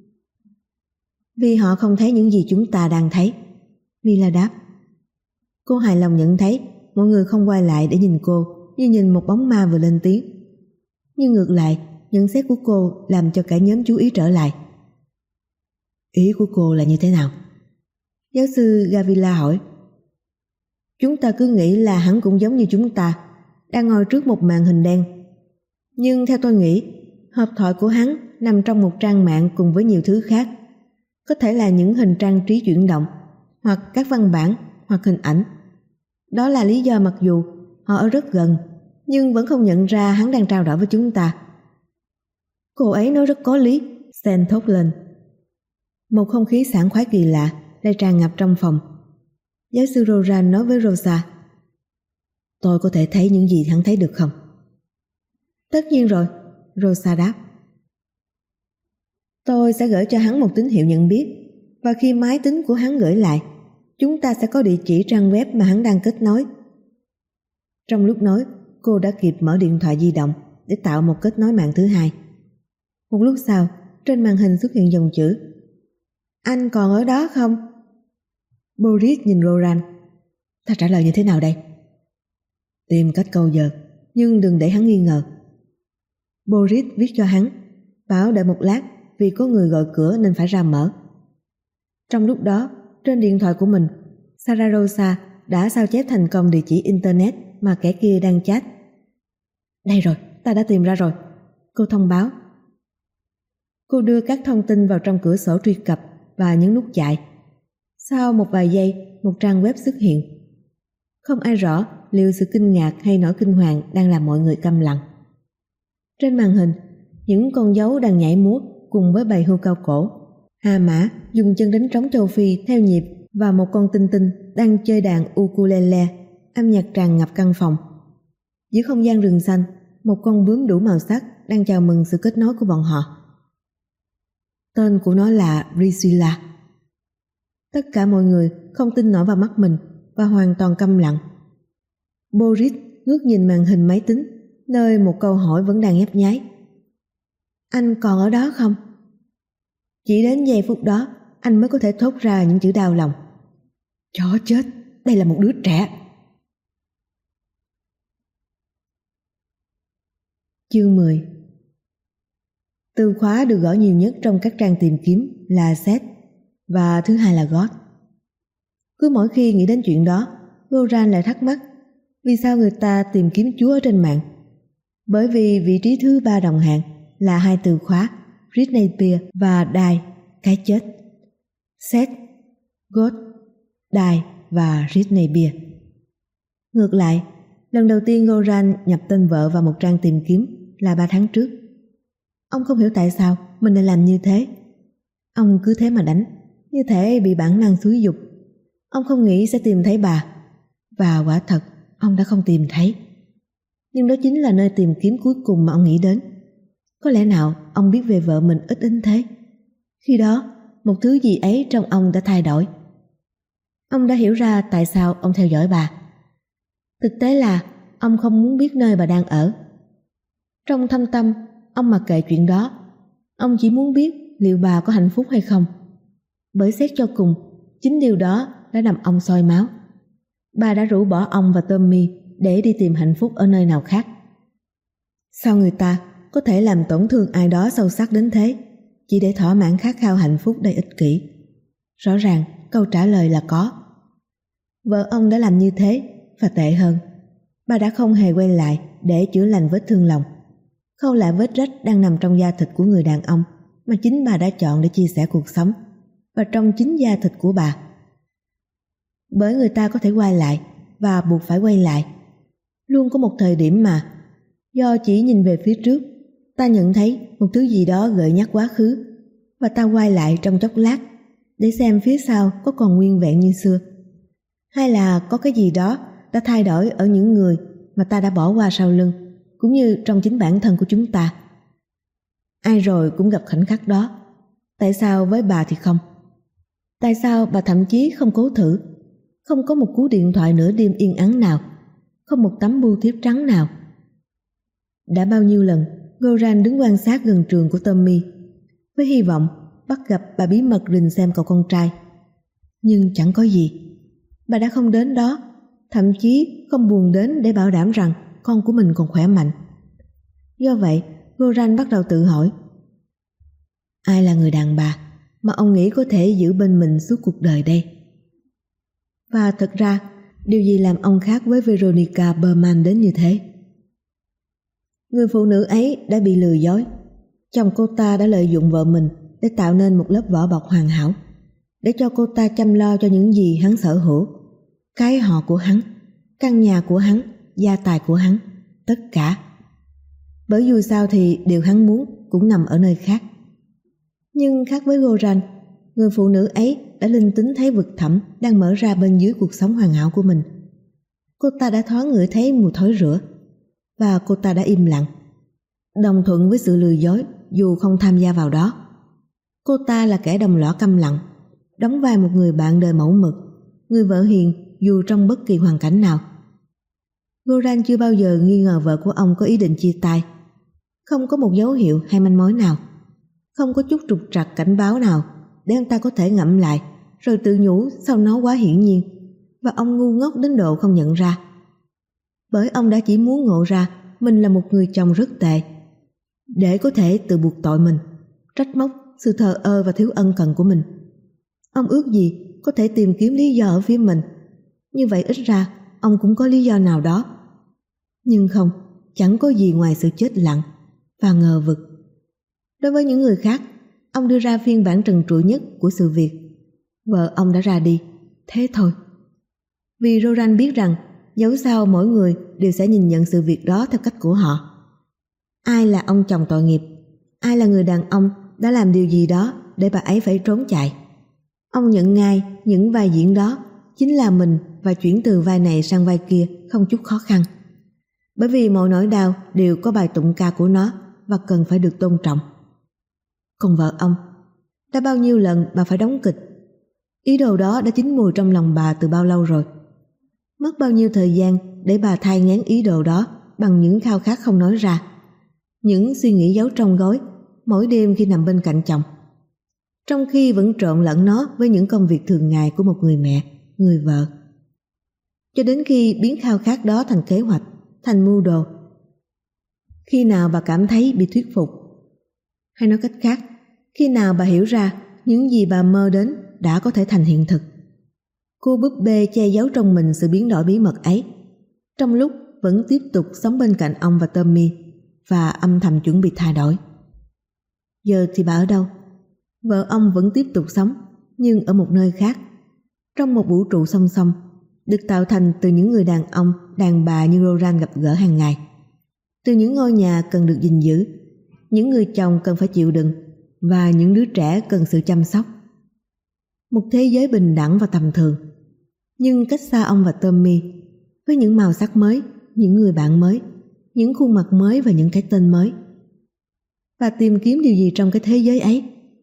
Speaker 1: Vì họ không thấy những gì chúng ta đang thấy. Mila đáp. Cô hài lòng nhận thấy mọi người không quay lại để nhìn cô như nhìn một bóng ma vừa lên tiếng. Nhưng ngược lại, nhận xét của cô làm cho cả nhóm chú ý trở lại. Ý của cô là như thế nào? Giáo sư Gavila hỏi. Chúng ta cứ nghĩ là hắn cũng giống như chúng ta, đang ngồi trước một màn hình đen. Nhưng theo tôi nghĩ, hộp thoại của hắn nằm trong một trang mạng cùng với nhiều thứ khác. Có thể là những hình trang trí chuyển động, hoặc các văn bản, hoặc hình ảnh. Đó là lý do mặc dù họ ở rất gần, nhưng vẫn không nhận ra hắn đang trao đổi với chúng ta. Cô ấy nói rất có lý, Stan thốt lên. Một không khí sảng khoái kỳ lạ lại tràn ngập trong phòng. Giáo sư Roran nói với Rosa. Tôi có thể thấy những gì hắn thấy được không? Tất nhiên rồi, Rosa đáp. Tôi sẽ gửi cho hắn một tín hiệu nhận biết, và khi máy tính của hắn gửi lại, chúng ta sẽ có địa chỉ trang web mà hắn đang kết nối. Trong lúc nói, cô đã kịp mở điện thoại di động để tạo một kết nối mạng thứ hai. Một lúc sau, trên màn hình xuất hiện dòng chữ. Anh còn ở đó không? Boris nhìn Roran. Ta trả lời như thế nào đây? Tìm cách câu giờ, nhưng đừng để hắn nghi ngờ. Boris viết cho hắn, bảo đợi một lát vì có người gọi cửa nên phải ra mở. Trong lúc đó, trên điện thoại của mình, Sarah Rosa đã sao chép thành công địa chỉ internet mà kẻ kia đang chat. Đây rồi, ta đã tìm ra rồi, cô thông báo. Cô đưa các thông tin vào trong cửa sổ truy cập và nhấn nút chạy. Sau một vài giây, một trang web xuất hiện. Không ai rõ liệu sự kinh ngạc hay nỗi kinh hoàng đang làm mọi người câm lặng. Trên màn hình, những con dấu đang nhảy múa cùng với bầy hươu cao cổ. Hà Mã dùng chân đánh trống châu Phi theo nhịp và một con tinh tinh đang chơi đàn ukulele, âm nhạc tràn ngập căn phòng. Giữa không gian rừng xanh, một con bướm đủ màu sắc đang chào mừng sự kết nối của bọn họ. Tên của nó là Priscilla. Tất cả mọi người không tin nổi vào mắt mình và hoàn toàn câm lặng. Boris ngước nhìn màn hình máy tính, nơi một câu hỏi vẫn đang nhấp nháy. Anh còn ở đó không? Chỉ đến giây phút đó, anh mới có thể thốt ra những chữ đau lòng. Chó chết, đây là một đứa trẻ. Chương mười. Từ khóa được gõ nhiều nhất trong các trang tìm kiếm là Seth và thứ hai là God. Cứ mỗi khi nghĩ đến chuyện đó, Goran lại thắc mắc vì sao người ta tìm kiếm Chúa ở trên mạng. Bởi vì vị trí thứ ba đồng hạng là hai từ khóa Ridnapier và Die, cái chết. Seth, God, Die và Ridnapier. Ngược lại, lần đầu tiên Goran nhập tên vợ vào một trang tìm kiếm là ba tháng trước. Ông không hiểu tại sao mình lại làm như thế. Ông cứ thế mà đánh, như thể bị bản năng xúi dục. Ông không nghĩ sẽ tìm thấy bà, và quả thật ông đã không tìm thấy. Nhưng đó chính là nơi tìm kiếm cuối cùng mà ông nghĩ đến. Có lẽ nào ông biết về vợ mình ít đến thế? Khi đó, một thứ gì ấy trong ông đã thay đổi. Ông đã hiểu ra tại sao ông theo dõi bà. Thực tế là ông không muốn biết nơi bà đang ở. Trong thâm tâm, ông mặc kệ chuyện đó. Ông chỉ muốn biết liệu bà có hạnh phúc hay không. Bởi xét cho cùng, chính điều đó đã làm ông sôi máu. Bà đã rũ bỏ ông và Tommy để đi tìm hạnh phúc ở nơi nào khác. Sao người ta có thể làm tổn thương ai đó sâu sắc đến thế, chỉ để thỏa mãn khát khao hạnh phúc đầy ích kỷ? Rõ ràng câu trả lời là có. Vợ ông đã làm như thế, và tệ hơn, bà đã không hề quay lại để chữa lành vết thương lòng, khâu lại vết rách đang nằm trong da thịt của người đàn ông mà chính bà đã chọn để chia sẻ cuộc sống, và trong chính da thịt của bà. Bởi người ta có thể quay lại và buộc phải quay lại. Luôn có một thời điểm mà, do chỉ nhìn về phía trước, ta nhận thấy một thứ gì đó gợi nhắc quá khứ, và ta quay lại trong chốc lát để xem phía sau có còn nguyên vẹn như xưa, hay là có cái gì đó đã thay đổi ở những người mà ta đã bỏ qua sau lưng, cũng như trong chính bản thân của chúng ta. Ai rồi cũng gặp khoảnh khắc đó. Tại sao với bà thì không? Tại sao bà thậm chí không cố thử? Không có một cú điện thoại nửa đêm yên ắng nào, không một tấm bưu thiếp trắng nào. Đã bao nhiêu lần Goran đứng quan sát gần trường của Tommy với hy vọng bắt gặp bà bí mật rình xem cậu con trai. Nhưng chẳng có gì. Bà đã không đến đó, thậm chí không buồn đến để bảo đảm rằng con của mình còn khỏe mạnh. Do vậy, Goran bắt đầu tự hỏi, ai là người đàn bà mà ông nghĩ có thể giữ bên mình suốt cuộc đời đây? Và thật ra, điều gì làm ông khác với Veronica Berman đến như thế? Người phụ nữ ấy đã bị lừa dối. Chồng cô ta đã lợi dụng vợ mình để tạo nên một lớp vỏ bọc hoàn hảo, để cho cô ta chăm lo cho những gì hắn sở hữu, cái họ của hắn, căn nhà của hắn, gia tài của hắn, tất cả. Bởi dù sao thì điều hắn muốn cũng nằm ở nơi khác. Nhưng khác với Goran, người phụ nữ ấy đã linh tính thấy vực thẳm đang mở ra bên dưới cuộc sống hoàn hảo của mình. Cô ta đã thoáng ngửi thấy mùi thối rữa, và cô ta đã im lặng, đồng thuận với sự lừa dối dù không tham gia vào đó. Cô ta là kẻ đồng lõa câm lặng, đóng vai một người bạn đời mẫu mực, người vợ hiền dù trong bất kỳ hoàn cảnh nào. Goran chưa bao giờ nghi ngờ vợ của ông có ý định chia tay. Không có một dấu hiệu hay manh mối nào, không có chút trục trặc cảnh báo nào để ông ta có thể ngẫm lại rồi tự nhủ sao nó quá hiển nhiên, và ông ngu ngốc đến độ không nhận ra. Bởi ông đã chỉ muốn ngộ ra mình là một người chồng rất tệ, để có thể tự buộc tội mình, trách móc sự thờ ơ và thiếu ân cần của mình. Ông ước gì có thể tìm kiếm lý do ở phía mình Như vậy ít ra ông cũng có lý do nào đó. Nhưng không, chẳng có gì ngoài sự chết lặng và ngờ vực. Đối với những người khác, ông đưa ra phiên bản trần trụi nhất của sự việc. Vợ ông đã ra đi, thế thôi. Vì Roran biết rằng dẫu sao mỗi người đều sẽ nhìn nhận sự việc đó theo cách của họ. Ai là ông chồng tội nghiệp? Ai là người đàn ông đã làm điều gì đó để bà ấy phải trốn chạy? Ông nhận ngay những vai diễn đó chính là mình, và chuyển từ vai này sang vai kia không chút khó khăn. Bởi vì mọi nỗi đau đều có bài tụng ca của nó và cần phải được tôn trọng. Còn vợ ông, đã bao nhiêu lần bà phải đóng kịch? Ý đồ đó đã chín mùi trong lòng bà từ bao lâu rồi. Mất bao nhiêu thời gian để bà thai nghén ý đồ đó bằng những khao khát không nói ra, những suy nghĩ giấu trong gối mỗi đêm khi nằm bên cạnh chồng, trong khi vẫn trộn lẫn nó với những công việc thường ngày của một người mẹ, người vợ. Cho đến khi biến khao khát đó thành kế hoạch, thành mưu đồ. Khi nào bà cảm thấy bị thuyết phục? Hay nói cách khác, khi nào bà hiểu ra những gì bà mơ đến đã có thể thành hiện thực? Cô búp bê che giấu trong mình sự biến đổi bí mật ấy, trong lúc vẫn tiếp tục sống bên cạnh ông và Tommy, và âm thầm chuẩn bị thay đổi. Giờ thì bà ở đâu? Vợ ông vẫn tiếp tục sống, nhưng ở một nơi khác, trong một vũ trụ song song, được tạo thành từ những người đàn ông, đàn bà như Roran gặp gỡ hàng ngày, từ những ngôi nhà cần được gìn giữ, những người chồng cần phải chịu đựng, và những đứa trẻ cần sự chăm sóc. Một thế giới bình đẳng và tầm thường, nhưng cách xa ông và Tommy, với những màu sắc mới, những người bạn mới, những khuôn mặt mới và những cái tên mới. Và tìm kiếm điều gì trong cái thế giới ấy?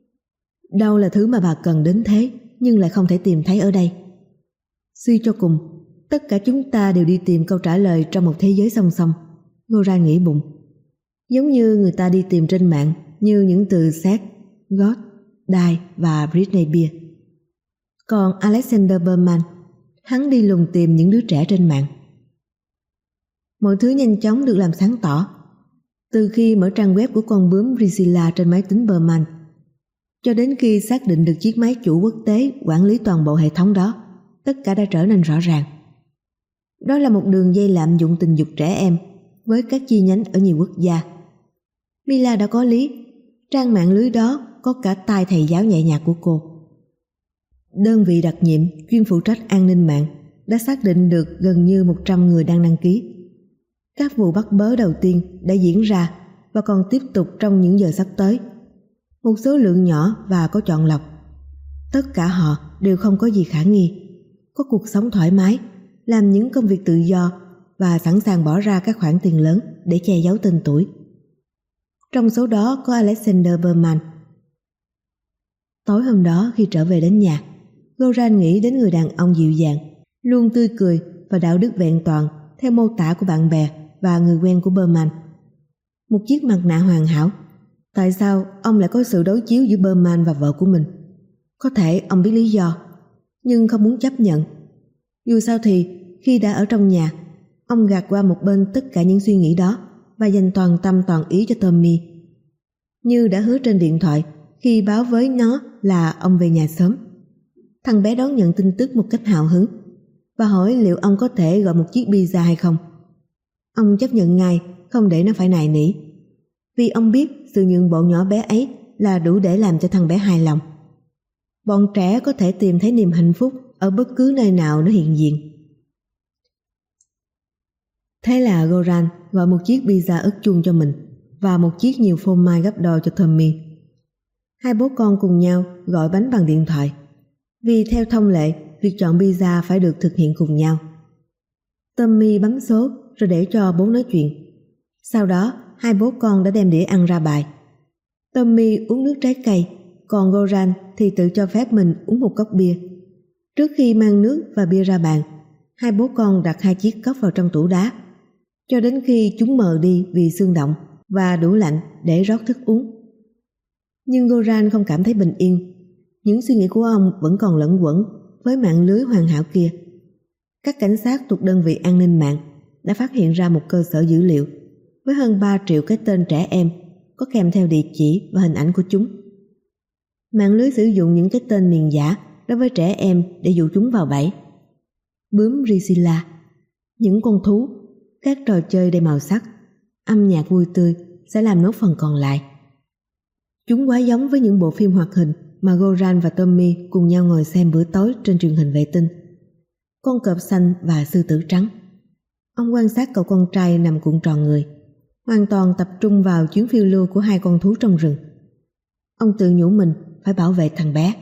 Speaker 1: Đâu là thứ mà bà cần đến thế, nhưng lại không thể tìm thấy ở đây? Suy cho cùng, tất cả chúng ta đều đi tìm câu trả lời trong một thế giới song song. Goran nghĩ bụng. Giống như người ta đi tìm trên mạng, như những từ Seth, God, Die và Britney Spears. Còn Alexander Berman, hắn đi lùng tìm những đứa trẻ trên mạng. Mọi thứ nhanh chóng được làm sáng tỏ. Từ khi mở trang web của con bướm Priscilla trên máy tính Berman, cho đến khi xác định được chiếc máy chủ quốc tế quản lý toàn bộ hệ thống đó, tất cả đã trở nên rõ ràng. Đó là một đường dây lạm dụng tình dục trẻ em với các chi nhánh ở nhiều quốc gia. Mila đã có lý, trang mạng lưới đó có cả tai thầy giáo nhẹ nhàng của cô. Đơn vị đặc nhiệm chuyên phụ trách an ninh mạng đã xác định được gần như một trăm người đang đăng ký. Các vụ bắt bớ đầu tiên đã diễn ra và còn tiếp tục trong những giờ sắp tới. Một số lượng nhỏ và có chọn lọc. Tất cả họ đều không có gì khả nghi, có cuộc sống thoải mái, làm những công việc tự do và sẵn sàng bỏ ra các khoản tiền lớn để che giấu tên tuổi. Trong số đó có Alexander Berman. Tối hôm đó khi trở về đến nhà, Goran nghĩ đến người đàn ông dịu dàng, luôn tươi cười và đạo đức vẹn toàn theo mô tả của bạn bè và người quen của Berman. Một chiếc mặt nạ hoàn hảo. Tại sao ông lại có sự đối chiếu giữa Berman và vợ của mình? Có thể ông biết lý do, nhưng không muốn chấp nhận. Dù sao thì khi đã ở trong nhà, ông gạt qua một bên tất cả những suy nghĩ đó và dành toàn tâm toàn ý cho Tommy. Như đã hứa trên điện thoại khi báo với nó là ông về nhà sớm. Thằng bé đón nhận tin tức một cách hào hứng và hỏi liệu ông có thể gọi một chiếc pizza hay không. Ông chấp nhận ngay, không để nó phải nài nỉ, vì ông biết sự nhượng bộ nhỏ bé ấy là đủ để làm cho thằng bé hài lòng. Bọn trẻ có thể tìm thấy niềm hạnh phúc ở bất cứ nơi nào nó hiện diện. Thế là Goran gọi một chiếc pizza ức chuông cho mình và một chiếc nhiều phô mai gấp đôi cho Tommy. Hai bố con cùng nhau gọi bánh bằng điện thoại, vì theo thông lệ việc chọn pizza phải được thực hiện cùng nhau. Tommy bấm số rồi để cho bố nói chuyện. Sau đó hai bố con đã đem đĩa ăn ra bài. Tommy uống nước trái cây, còn Goran thì tự cho phép mình uống một cốc bia. Trước khi mang nước và bia ra bàn, hai bố con đặt hai chiếc cốc vào trong tủ đá, cho đến khi chúng mờ đi vì xương động và đủ lạnh để rót thức uống. Nhưng Goran không cảm thấy bình yên. Những suy nghĩ của ông vẫn còn lẫn quẩn với mạng lưới hoàn hảo kia. Các cảnh sát thuộc đơn vị an ninh mạng đã phát hiện ra một cơ sở dữ liệu với hơn ba triệu cái tên trẻ em có kèm theo địa chỉ và hình ảnh của chúng. Mạng lưới sử dụng những cái tên miền giả đối với trẻ em để dụ chúng vào bẫy. bướm Priscilla, những con thú, các trò chơi đầy màu sắc, âm nhạc vui tươi sẽ làm nốt phần còn lại. Chúng quá giống với những bộ phim hoạt hình mà Goran và Tommy cùng nhau ngồi xem bữa tối trên truyền hình vệ tinh. Con cọp xanh và sư tử trắng. Ông quan sát cậu con trai nằm cuộn tròn người, hoàn toàn tập trung vào chuyến phiêu lưu của hai con thú trong rừng. Ông tự nhủ mình phải bảo vệ thằng bé.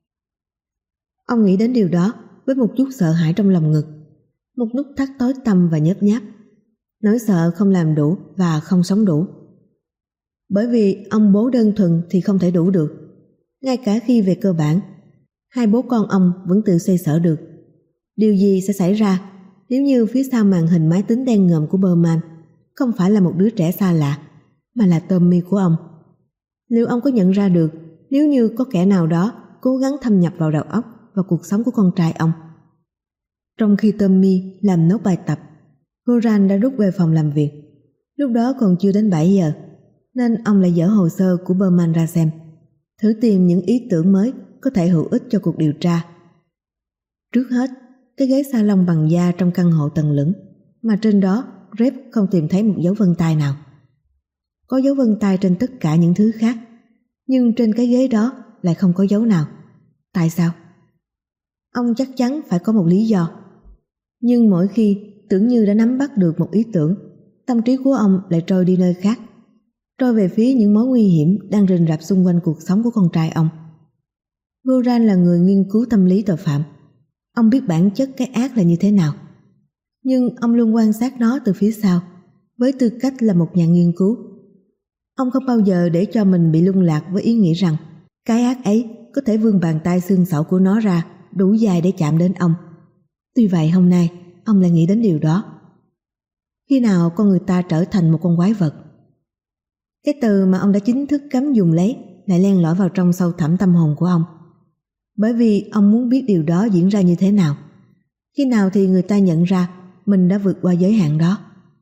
Speaker 1: Ông nghĩ đến điều đó với một chút sợ hãi trong lòng ngực, một nút thắt tối tăm và nhớp nháp, nỗi sợ không làm đủ và không sống đủ. Bởi vì ông bố đơn thuần thì không thể đủ được, ngay cả khi về cơ bản, hai bố con ông vẫn tự xoay sở được. Điều gì sẽ xảy ra nếu như phía sau màn hình máy tính đen ngòm của Berman không phải là một đứa trẻ xa lạ, mà là Tommy của ông? Liệu ông có nhận ra được nếu như có kẻ nào đó cố gắng thâm nhập vào đầu óc và cuộc sống của con trai ông? Trong khi Tommy làm nốt bài tập, Goran đã rút về phòng làm việc. Lúc đó còn chưa đến bảy giờ, nên ông lại dở hồ sơ của Berman ra xem, thử tìm những ý tưởng mới có thể hữu ích cho cuộc điều tra. Trước hết, cái ghế salon bằng da trong căn hộ tầng lửng, mà trên đó Rep không tìm thấy một dấu vân tay nào. Có dấu vân tay trên tất cả những thứ khác, nhưng trên cái ghế đó lại không có dấu nào. Tại sao? Ông chắc chắn phải có một lý do. Nhưng mỗi khi tưởng như đã nắm bắt được một ý tưởng, tâm trí của ông lại trôi đi nơi khác, trôi về phía những mối nguy hiểm đang rình rập xung quanh cuộc sống của con trai ông. Goran là người nghiên cứu tâm lý tội phạm. Ông biết bản chất cái ác là như thế nào, nhưng ông luôn quan sát nó từ phía sau, với tư cách là một nhà nghiên cứu. Ông không bao giờ để cho mình bị lung lạc với ý nghĩ rằng cái ác ấy có thể vươn bàn tay xương sẩu của nó ra đủ dài để chạm đến ông. Tuy vậy hôm nay ông lại nghĩ đến điều đó. Khi nào con người ta trở thành một con quái vật? Cái từ mà ông đã chính thức cấm dùng lấy lại len lỏi vào trong sâu thẳm tâm hồn của ông, bởi vì ông muốn biết điều đó diễn ra như thế nào. Khi nào thì người ta nhận ra mình đã vượt qua giới hạn đó?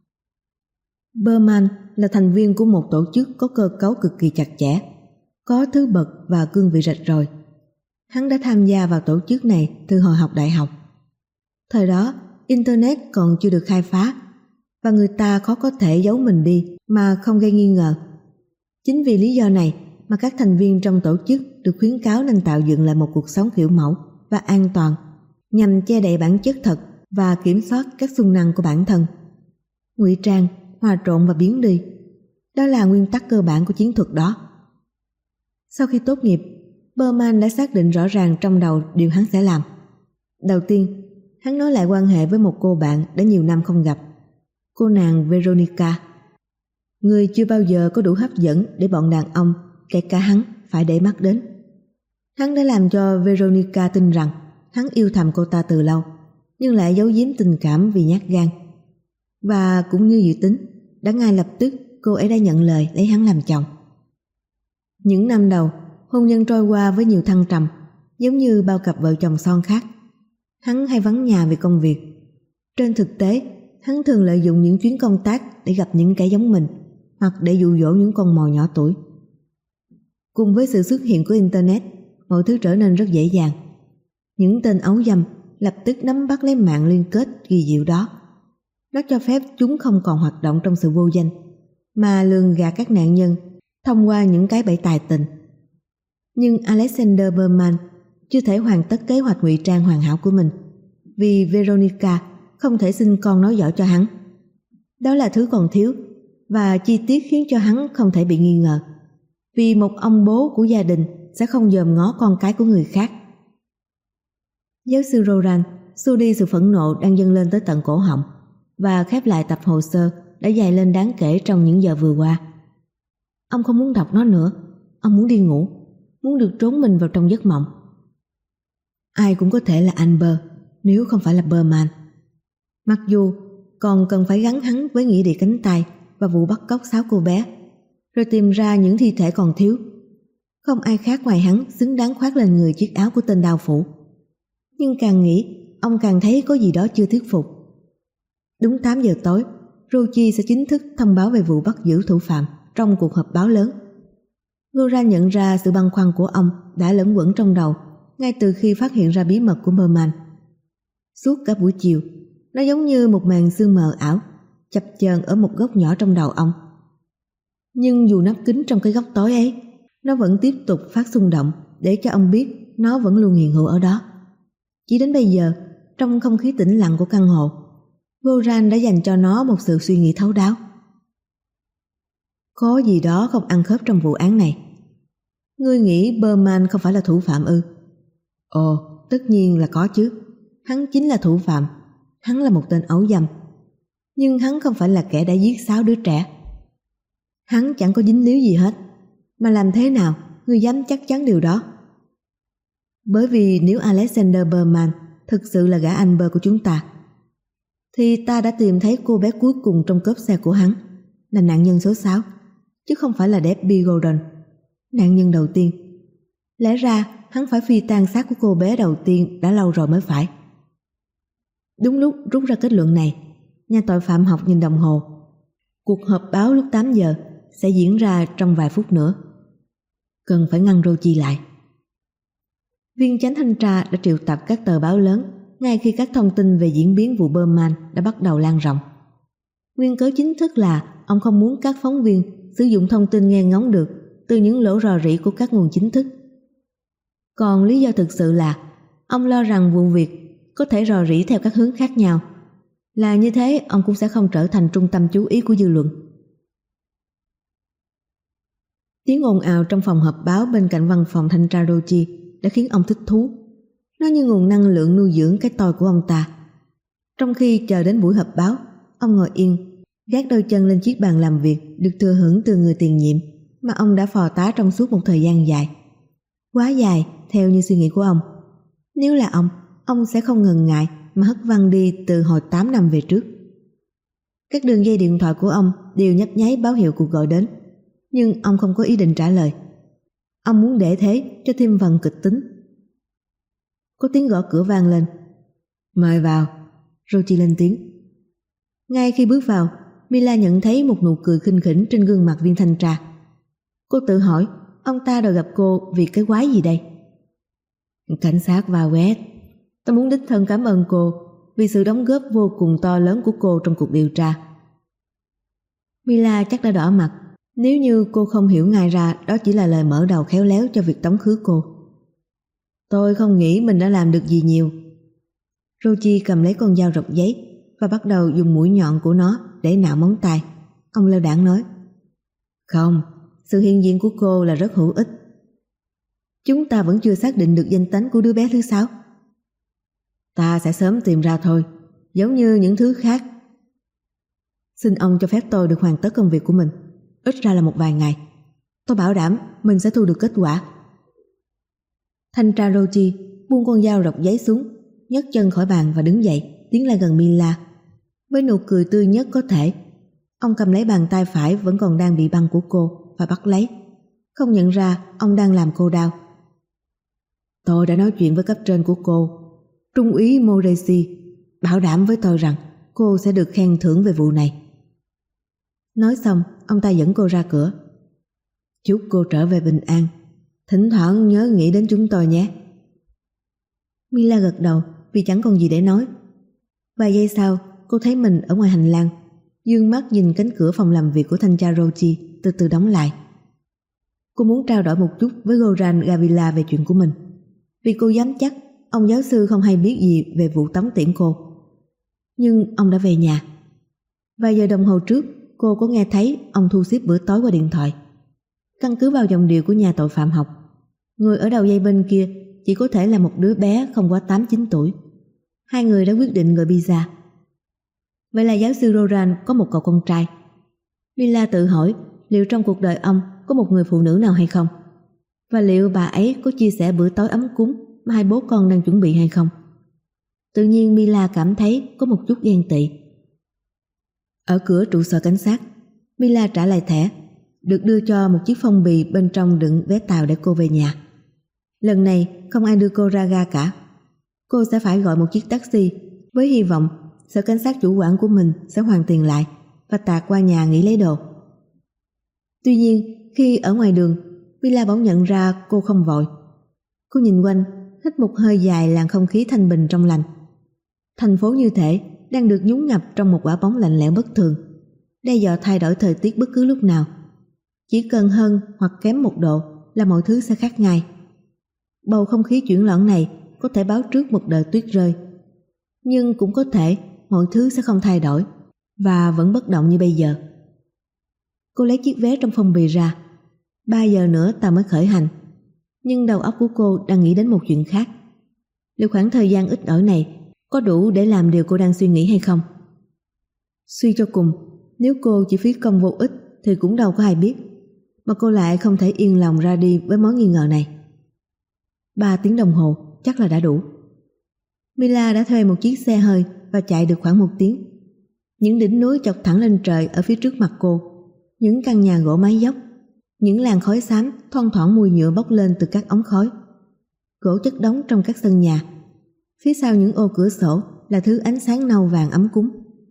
Speaker 1: Berman là thành viên của một tổ chức có cơ cấu cực kỳ chặt chẽ, có thứ bậc và cương vị rạch ròi. Hắn đã tham gia vào tổ chức này từ hồi học đại học. Thời đó, Internet còn chưa được khai phá, và người ta khó có thể giấu mình đi mà không gây nghi ngờ. Chính vì lý do này mà các thành viên trong tổ chức được khuyến cáo nên tạo dựng lại một cuộc sống kiểu mẫu và an toàn, nhằm che đậy bản chất thật và kiểm soát các xung năng của bản thân. Ngụy trang, hòa trộn và biến đi, đó là nguyên tắc cơ bản của chiến thuật đó. Sau khi tốt nghiệp, Berman đã xác định rõ ràng trong đầu điều hắn sẽ làm. Đầu tiên, hắn nối lại quan hệ với một cô bạn đã nhiều năm không gặp, cô nàng Veronica, người chưa bao giờ có đủ hấp dẫn để bọn đàn ông, kể cả hắn, phải để mắt đến. Hắn đã làm cho Veronica tin rằng hắn yêu thầm cô ta từ lâu, nhưng lại giấu giếm tình cảm vì nhát gan. Và cũng như dự tính, đã ngay lập tức cô ấy đã nhận lời lấy hắn làm chồng. Những năm đầu, hôn nhân trôi qua với nhiều thăng trầm, giống như bao cặp vợ chồng son khác. Hắn hay vắng nhà vì công việc. Trên thực tế, hắn thường lợi dụng những chuyến công tác để gặp những kẻ giống mình, hoặc để dụ dỗ những con mồi nhỏ tuổi. Cùng với sự xuất hiện của Internet, mọi thứ trở nên rất dễ dàng. Những tên ấu dâm lập tức nắm bắt lấy mạng liên kết kỳ diệu đó. Nó cho phép chúng không còn hoạt động trong sự vô danh, mà lường gạt các nạn nhân thông qua những cái bẫy tài tình. Nhưng Alexander Berman chưa thể hoàn tất kế hoạch ngụy trang hoàn hảo của mình, vì Veronica không thể sinh con nói giỏi cho hắn. Đó là thứ còn thiếu, và chi tiết khiến cho hắn không thể bị nghi ngờ, vì một ông bố của gia đình sẽ không dòm ngó con cái của người khác. Giáo sư Roran xua đi sự phẫn nộ đang dâng lên tới tận cổ họng, và khép lại tập hồ sơ đã dày lên đáng kể trong những giờ vừa qua. Ông không muốn đọc nó nữa. Ông muốn đi ngủ, muốn được trốn mình vào trong giấc mộng. Ai cũng có thể là Amber nếu không phải là Berman. Mặc dù còn cần phải gắn hắn với nghĩa địa cánh tay và vụ bắt cóc sáu cô bé, rồi tìm ra những thi thể còn thiếu. Không ai khác ngoài hắn xứng đáng khoác lên người chiếc áo của tên đao phủ. Nhưng càng nghĩ, ông càng thấy có gì đó chưa thuyết phục. Đúng tám giờ tối, Ruchi sẽ chính thức thông báo về vụ bắt giữ thủ phạm trong cuộc họp báo lớn. Goran nhận ra sự băn khoăn của ông đã lẫn quẩn trong đầu ngay từ khi phát hiện ra bí mật của Berman. Suốt cả buổi chiều, nó giống như một màn sương mờ ảo, chập chờn ở một góc nhỏ trong đầu ông. Nhưng dù nắp kín trong cái góc tối ấy, nó vẫn tiếp tục phát xung động để cho ông biết nó vẫn luôn hiện hữu ở đó. Chỉ đến bây giờ, trong không khí tĩnh lặng của căn hộ, Goran đã dành cho nó một sự suy nghĩ thấu đáo. Có gì đó không ăn khớp trong vụ án này. Ngươi nghĩ Berman không phải là thủ phạm ư? Ồ, tất nhiên là có chứ. Hắn chính là thủ phạm. Hắn là một tên ấu dâm. Nhưng hắn không phải là kẻ đã giết sáu đứa trẻ. Hắn chẳng có dính líu gì hết. Mà làm thế nào ngươi dám chắc chắn điều đó? Bởi vì nếu Alexander Berman thực sự là gã Amber của chúng ta, thì ta đã tìm thấy cô bé cuối cùng trong cốp xe của hắn, là nạn nhân số sáu, chứ không phải là Debbie Gordon, nạn nhân đầu tiên. Lẽ ra hắn phải phi tang xác của cô bé đầu tiên đã lâu rồi mới phải. Đúng lúc rút ra kết luận này, nhà tội phạm học nhìn đồng hồ. Cuộc họp báo lúc tám giờ sẽ diễn ra trong vài phút nữa. Cần phải ngăn Rochi lại. Viên chánh thanh tra đã triệu tập các tờ báo lớn ngay khi các thông tin về diễn biến vụ Berman đã bắt đầu lan rộng. Nguyên cớ chính thức là ông không muốn các phóng viên sử dụng thông tin nghe ngóng được từ những lỗ rò rỉ của các nguồn chính thức. Còn lý do thực sự là ông lo rằng vụ việc có thể rò rỉ theo các hướng khác nhau. Là như thế ông cũng sẽ không trở thành trung tâm chú ý của dư luận. Tiếng ồn ào trong phòng họp báo bên cạnh văn phòng thanh tra Rochi đã khiến ông thích thú. Nó như nguồn năng lượng nuôi dưỡng cái tôi của ông ta. Trong khi chờ đến buổi họp báo, ông ngồi yên, gác đôi chân lên chiếc bàn làm việc được thừa hưởng từ người tiền nhiệm mà ông đã phò tá trong suốt một thời gian dài. Quá dài theo như suy nghĩ của ông. Nếu là ông, ông sẽ không ngần ngại mà hất văng đi từ hồi tám năm về trước. Các đường dây điện thoại của ông đều nhấp nháy báo hiệu cuộc gọi đến, nhưng ông không có ý định trả lời. Ông muốn để thế cho thêm phần kịch tính. Có tiếng gõ cửa vang lên. Mời vào. Rochi lên tiếng. Ngay khi bước vào, Mila nhận thấy một nụ cười khinh khỉnh trên gương mặt viên thanh tra. Cô tự hỏi ông ta đòi gặp cô vì cái quái gì đây? Cảnh sát Vaughn, tôi muốn đích thân cảm ơn cô vì sự đóng góp vô cùng to lớn của cô trong cuộc điều tra. Mila chắc đã đỏ mặt nếu như cô không hiểu ngay ra đó chỉ là lời mở đầu khéo léo cho việc tống khứ cô. Tôi không nghĩ mình đã làm được gì nhiều. Rochi cầm lấy con dao rọc giấy và bắt đầu dùng mũi nhọn của nó để nạo móng tay. Ông lơ đãng nói: Không, sự hiện diện của cô là rất hữu ích. Chúng ta vẫn chưa xác định được danh tính của đứa bé thứ sáu. Ta sẽ sớm tìm ra thôi, giống như những thứ khác. Xin ông cho phép tôi được hoàn tất công việc của mình, ít ra là một vài ngày. Tôi bảo đảm mình sẽ thu được kết quả. Thanh tra Rochi buông con dao rọc giấy xuống, nhấc chân khỏi bàn và đứng dậy, tiến lại gần Mila. Với nụ cười tươi nhất có thể, ông cầm lấy bàn tay phải vẫn còn đang bị băng của cô và bắt lấy. Không nhận ra ông đang làm cô đau. Tôi đã nói chuyện với cấp trên của cô, Trung úy Moresi, bảo đảm với tôi rằng cô sẽ được khen thưởng về vụ này. Nói xong, ông ta dẫn cô ra cửa. Chúc cô trở về bình an. Thỉnh thoảng nhớ nghĩ đến chúng tôi nhé. Mila gật đầu vì chẳng còn gì để nói. Vài giây sau, cô thấy mình ở ngoài hành lang, dương mắt nhìn cánh cửa phòng làm việc của thanh tra Rochi từ từ đóng lại. Cô muốn trao đổi một chút với Goran Gavila về chuyện của mình, vì cô dám chắc ông giáo sư không hay biết gì về vụ tống tiễn cô. Nhưng ông đã về nhà. Vài giờ đồng hồ trước, cô có nghe thấy ông thu xếp bữa tối qua điện thoại. Căn cứ vào giọng điệu của nhà tội phạm học, người ở đầu dây bên kia chỉ có thể là một đứa bé không quá tám chín tuổi. Hai người đã quyết định gọi pizza. Vậy là giáo sư Goran có một cậu con trai. Mila tự hỏi liệu trong cuộc đời ông có một người phụ nữ nào hay không, và liệu bà ấy có chia sẻ bữa tối ấm cúng mà hai bố con đang chuẩn bị hay không. Tự nhiên Mila cảm thấy có một chút ghen tị. Ở cửa trụ sở cảnh sát, Mila trả lại thẻ, được đưa cho một chiếc phong bì bên trong đựng vé tàu để cô về nhà. Lần này không ai đưa cô ra ga cả. Cô sẽ phải gọi một chiếc taxi với hy vọng sở cảnh sát chủ quản của mình sẽ hoàn tiền lại và tạt qua nhà nghỉ lấy đồ. Tuy nhiên, khi ở ngoài đường, Mila bỗng nhận ra cô không vội. Cô nhìn quanh, hít một hơi dài làn không khí thanh bình trong lành. Thành phố như thể đang được nhúng ngập trong một quả bóng lạnh lẽo bất thường, đe dọa thay đổi thời tiết bất cứ lúc nào. Chỉ cần hơn hoặc kém một độ là mọi thứ sẽ khác ngay. Bầu không khí chuyển loạn này có thể báo trước một đợt tuyết rơi, nhưng cũng có thể mọi thứ sẽ không thay đổi và vẫn bất động như bây giờ. Cô lấy chiếc vé trong phong bì ra. Ba giờ nữa tàu mới khởi hành, nhưng đầu óc của cô đang nghĩ đến một chuyện khác. Liệu khoảng thời gian ít ỏi này có đủ để làm điều cô đang suy nghĩ hay không? Suy cho cùng, nếu cô chỉ phí công vô ích thì cũng đâu có ai biết, mà cô lại không thể yên lòng ra đi với mối nghi ngờ này. Ba tiếng đồng hồ chắc là đã đủ. Mila đã thuê một chiếc xe hơi và chạy được khoảng một tiếng. Những đỉnh núi chọc thẳng lên trời ở phía trước mặt cô, những căn nhà gỗ mái dốc, những làn khói xám thoang thoảng mùi nhựa bốc lên từ các ống khói. Gỗ chất đống trong các sân nhà. Phía sau những ô cửa sổ là thứ ánh sáng nâu vàng ấm cúng.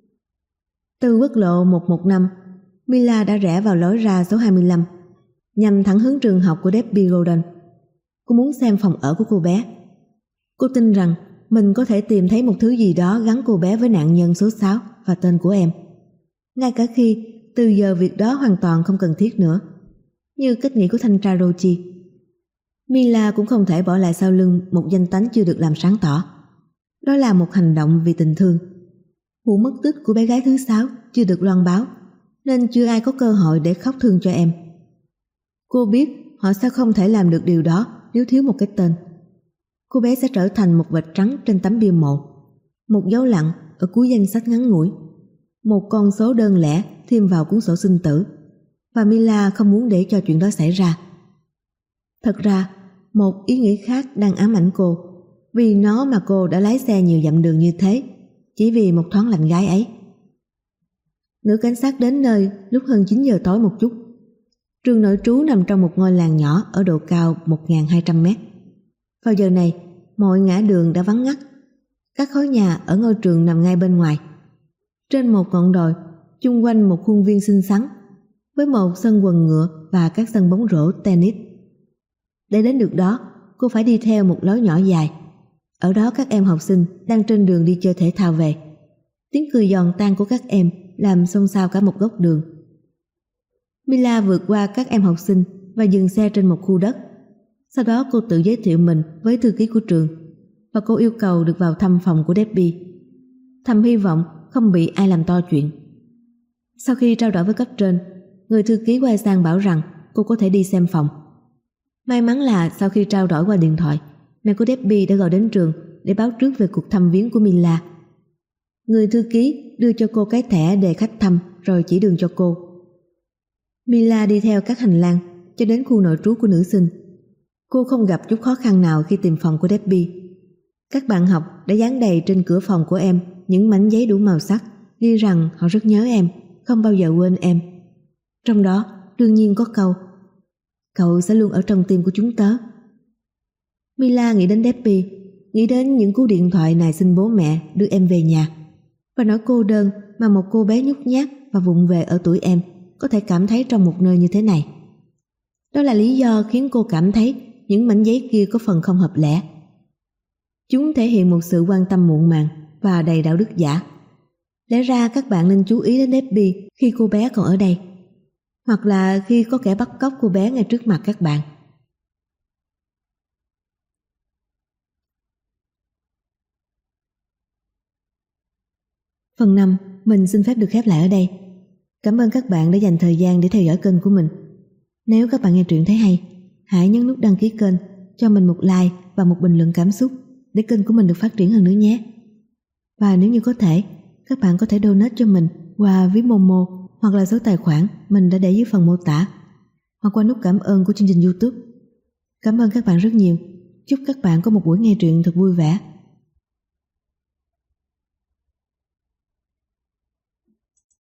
Speaker 1: Từ quốc lộ một một năm, Mila đã rẽ vào lối ra số hai mươi lăm, nhằm thẳng hướng trường học của Debbie Gordon. Cô muốn xem phòng ở của cô bé. Cô tin rằng mình có thể tìm thấy một thứ gì đó gắn cô bé với nạn nhân số sáu và tên của em, ngay cả khi từ giờ việc đó hoàn toàn không cần thiết nữa, như cách nghĩ của thanh tra Rochi. Mila cũng không thể bỏ lại sau lưng một danh tánh chưa được làm sáng tỏ. Đó là một hành động vì tình thương. Vụ mất tích của bé gái thứ sáu chưa được loan báo, nên chưa ai có cơ hội để khóc thương cho em. Cô biết họ sẽ không thể làm được điều đó nếu thiếu một cái tên. Cô bé sẽ trở thành một vệt trắng trên tấm bia mộ, một dấu lặng ở cuối danh sách ngắn ngủi, một con số đơn lẻ thêm vào cuốn sổ sinh tử, và Mila không muốn để cho chuyện đó xảy ra. Thật ra, một ý nghĩ khác đang ám ảnh cô, vì nó mà cô đã lái xe nhiều dặm đường như thế, chỉ vì một thoáng lạnh gái ấy. Nữ cảnh sát đến nơi lúc hơn chín giờ tối một chút. Trường nội trú nằm trong một ngôi làng nhỏ ở độ cao một nghìn hai trăm mét. Vào giờ này, mọi ngã đường đã vắng ngắt. Các khối nhà ở ngôi trường nằm ngay bên ngoài. Trên một ngọn đồi, chung quanh một khuôn viên xinh xắn, với một sân quần ngựa và các sân bóng rổ tennis. Để đến được đó, cô phải đi theo một lối nhỏ dài. Ở đó các em học sinh đang trên đường đi chơi thể thao về. Tiếng cười giòn tan của các em làm xôn xao cả một góc đường. Mila vượt qua các em học sinh và dừng xe trên một khu đất. Sau đó cô tự giới thiệu mình với thư ký của trường, và cô yêu cầu được vào thăm phòng của Debbie, thầm hy vọng không bị ai làm to chuyện. Sau khi trao đổi với cấp trên, người thư ký quay sang bảo rằng cô có thể đi xem phòng. May mắn là sau khi trao đổi qua điện thoại, mẹ của Debbie đã gọi đến trường để báo trước về cuộc thăm viếng của Mila. Người thư ký đưa cho cô cái thẻ đề khách thăm rồi chỉ đường cho cô. Mila đi theo các hành lang cho đến khu nội trú của nữ sinh. Cô không gặp chút khó khăn nào khi tìm phòng của Debbie. Các bạn học đã dán đầy trên cửa phòng của em những mảnh giấy đủ màu sắc ghi rằng họ rất nhớ em, không bao giờ quên em. Trong đó đương nhiên có câu: cậu sẽ luôn ở trong tim của chúng tớ. Mila nghĩ đến Debbie, nghĩ đến những cú điện thoại nài xin bố mẹ đưa em về nhà, và nỗi cô đơn mà một cô bé nhút nhát và vụng về ở tuổi em có thể cảm thấy trong một nơi như thế này. Đó là lý do khiến cô cảm thấy những mảnh giấy kia có phần không hợp lẽ. Chúng thể hiện một sự quan tâm muộn màng và đầy đạo đức giả. Lẽ ra các bạn nên chú ý đến Debbie khi cô bé còn ở đây, hoặc là khi có kẻ bắt cóc cô bé ngay trước mặt các bạn. Phần năm mình xin phép được khép lại ở đây. Cảm ơn các bạn đã dành thời gian để theo dõi kênh của mình. Nếu các bạn nghe truyện thấy hay, hãy nhấn nút đăng ký kênh, cho mình một like và một bình luận cảm xúc để kênh của mình được phát triển hơn nữa nhé. Và nếu như có thể, các bạn có thể donate cho mình qua ví Momo hoặc là số tài khoản mình đã để dưới phần mô tả, hoặc qua nút cảm ơn của chương trình YouTube. Cảm ơn các bạn rất nhiều. Chúc các bạn có một buổi nghe truyện thật vui vẻ.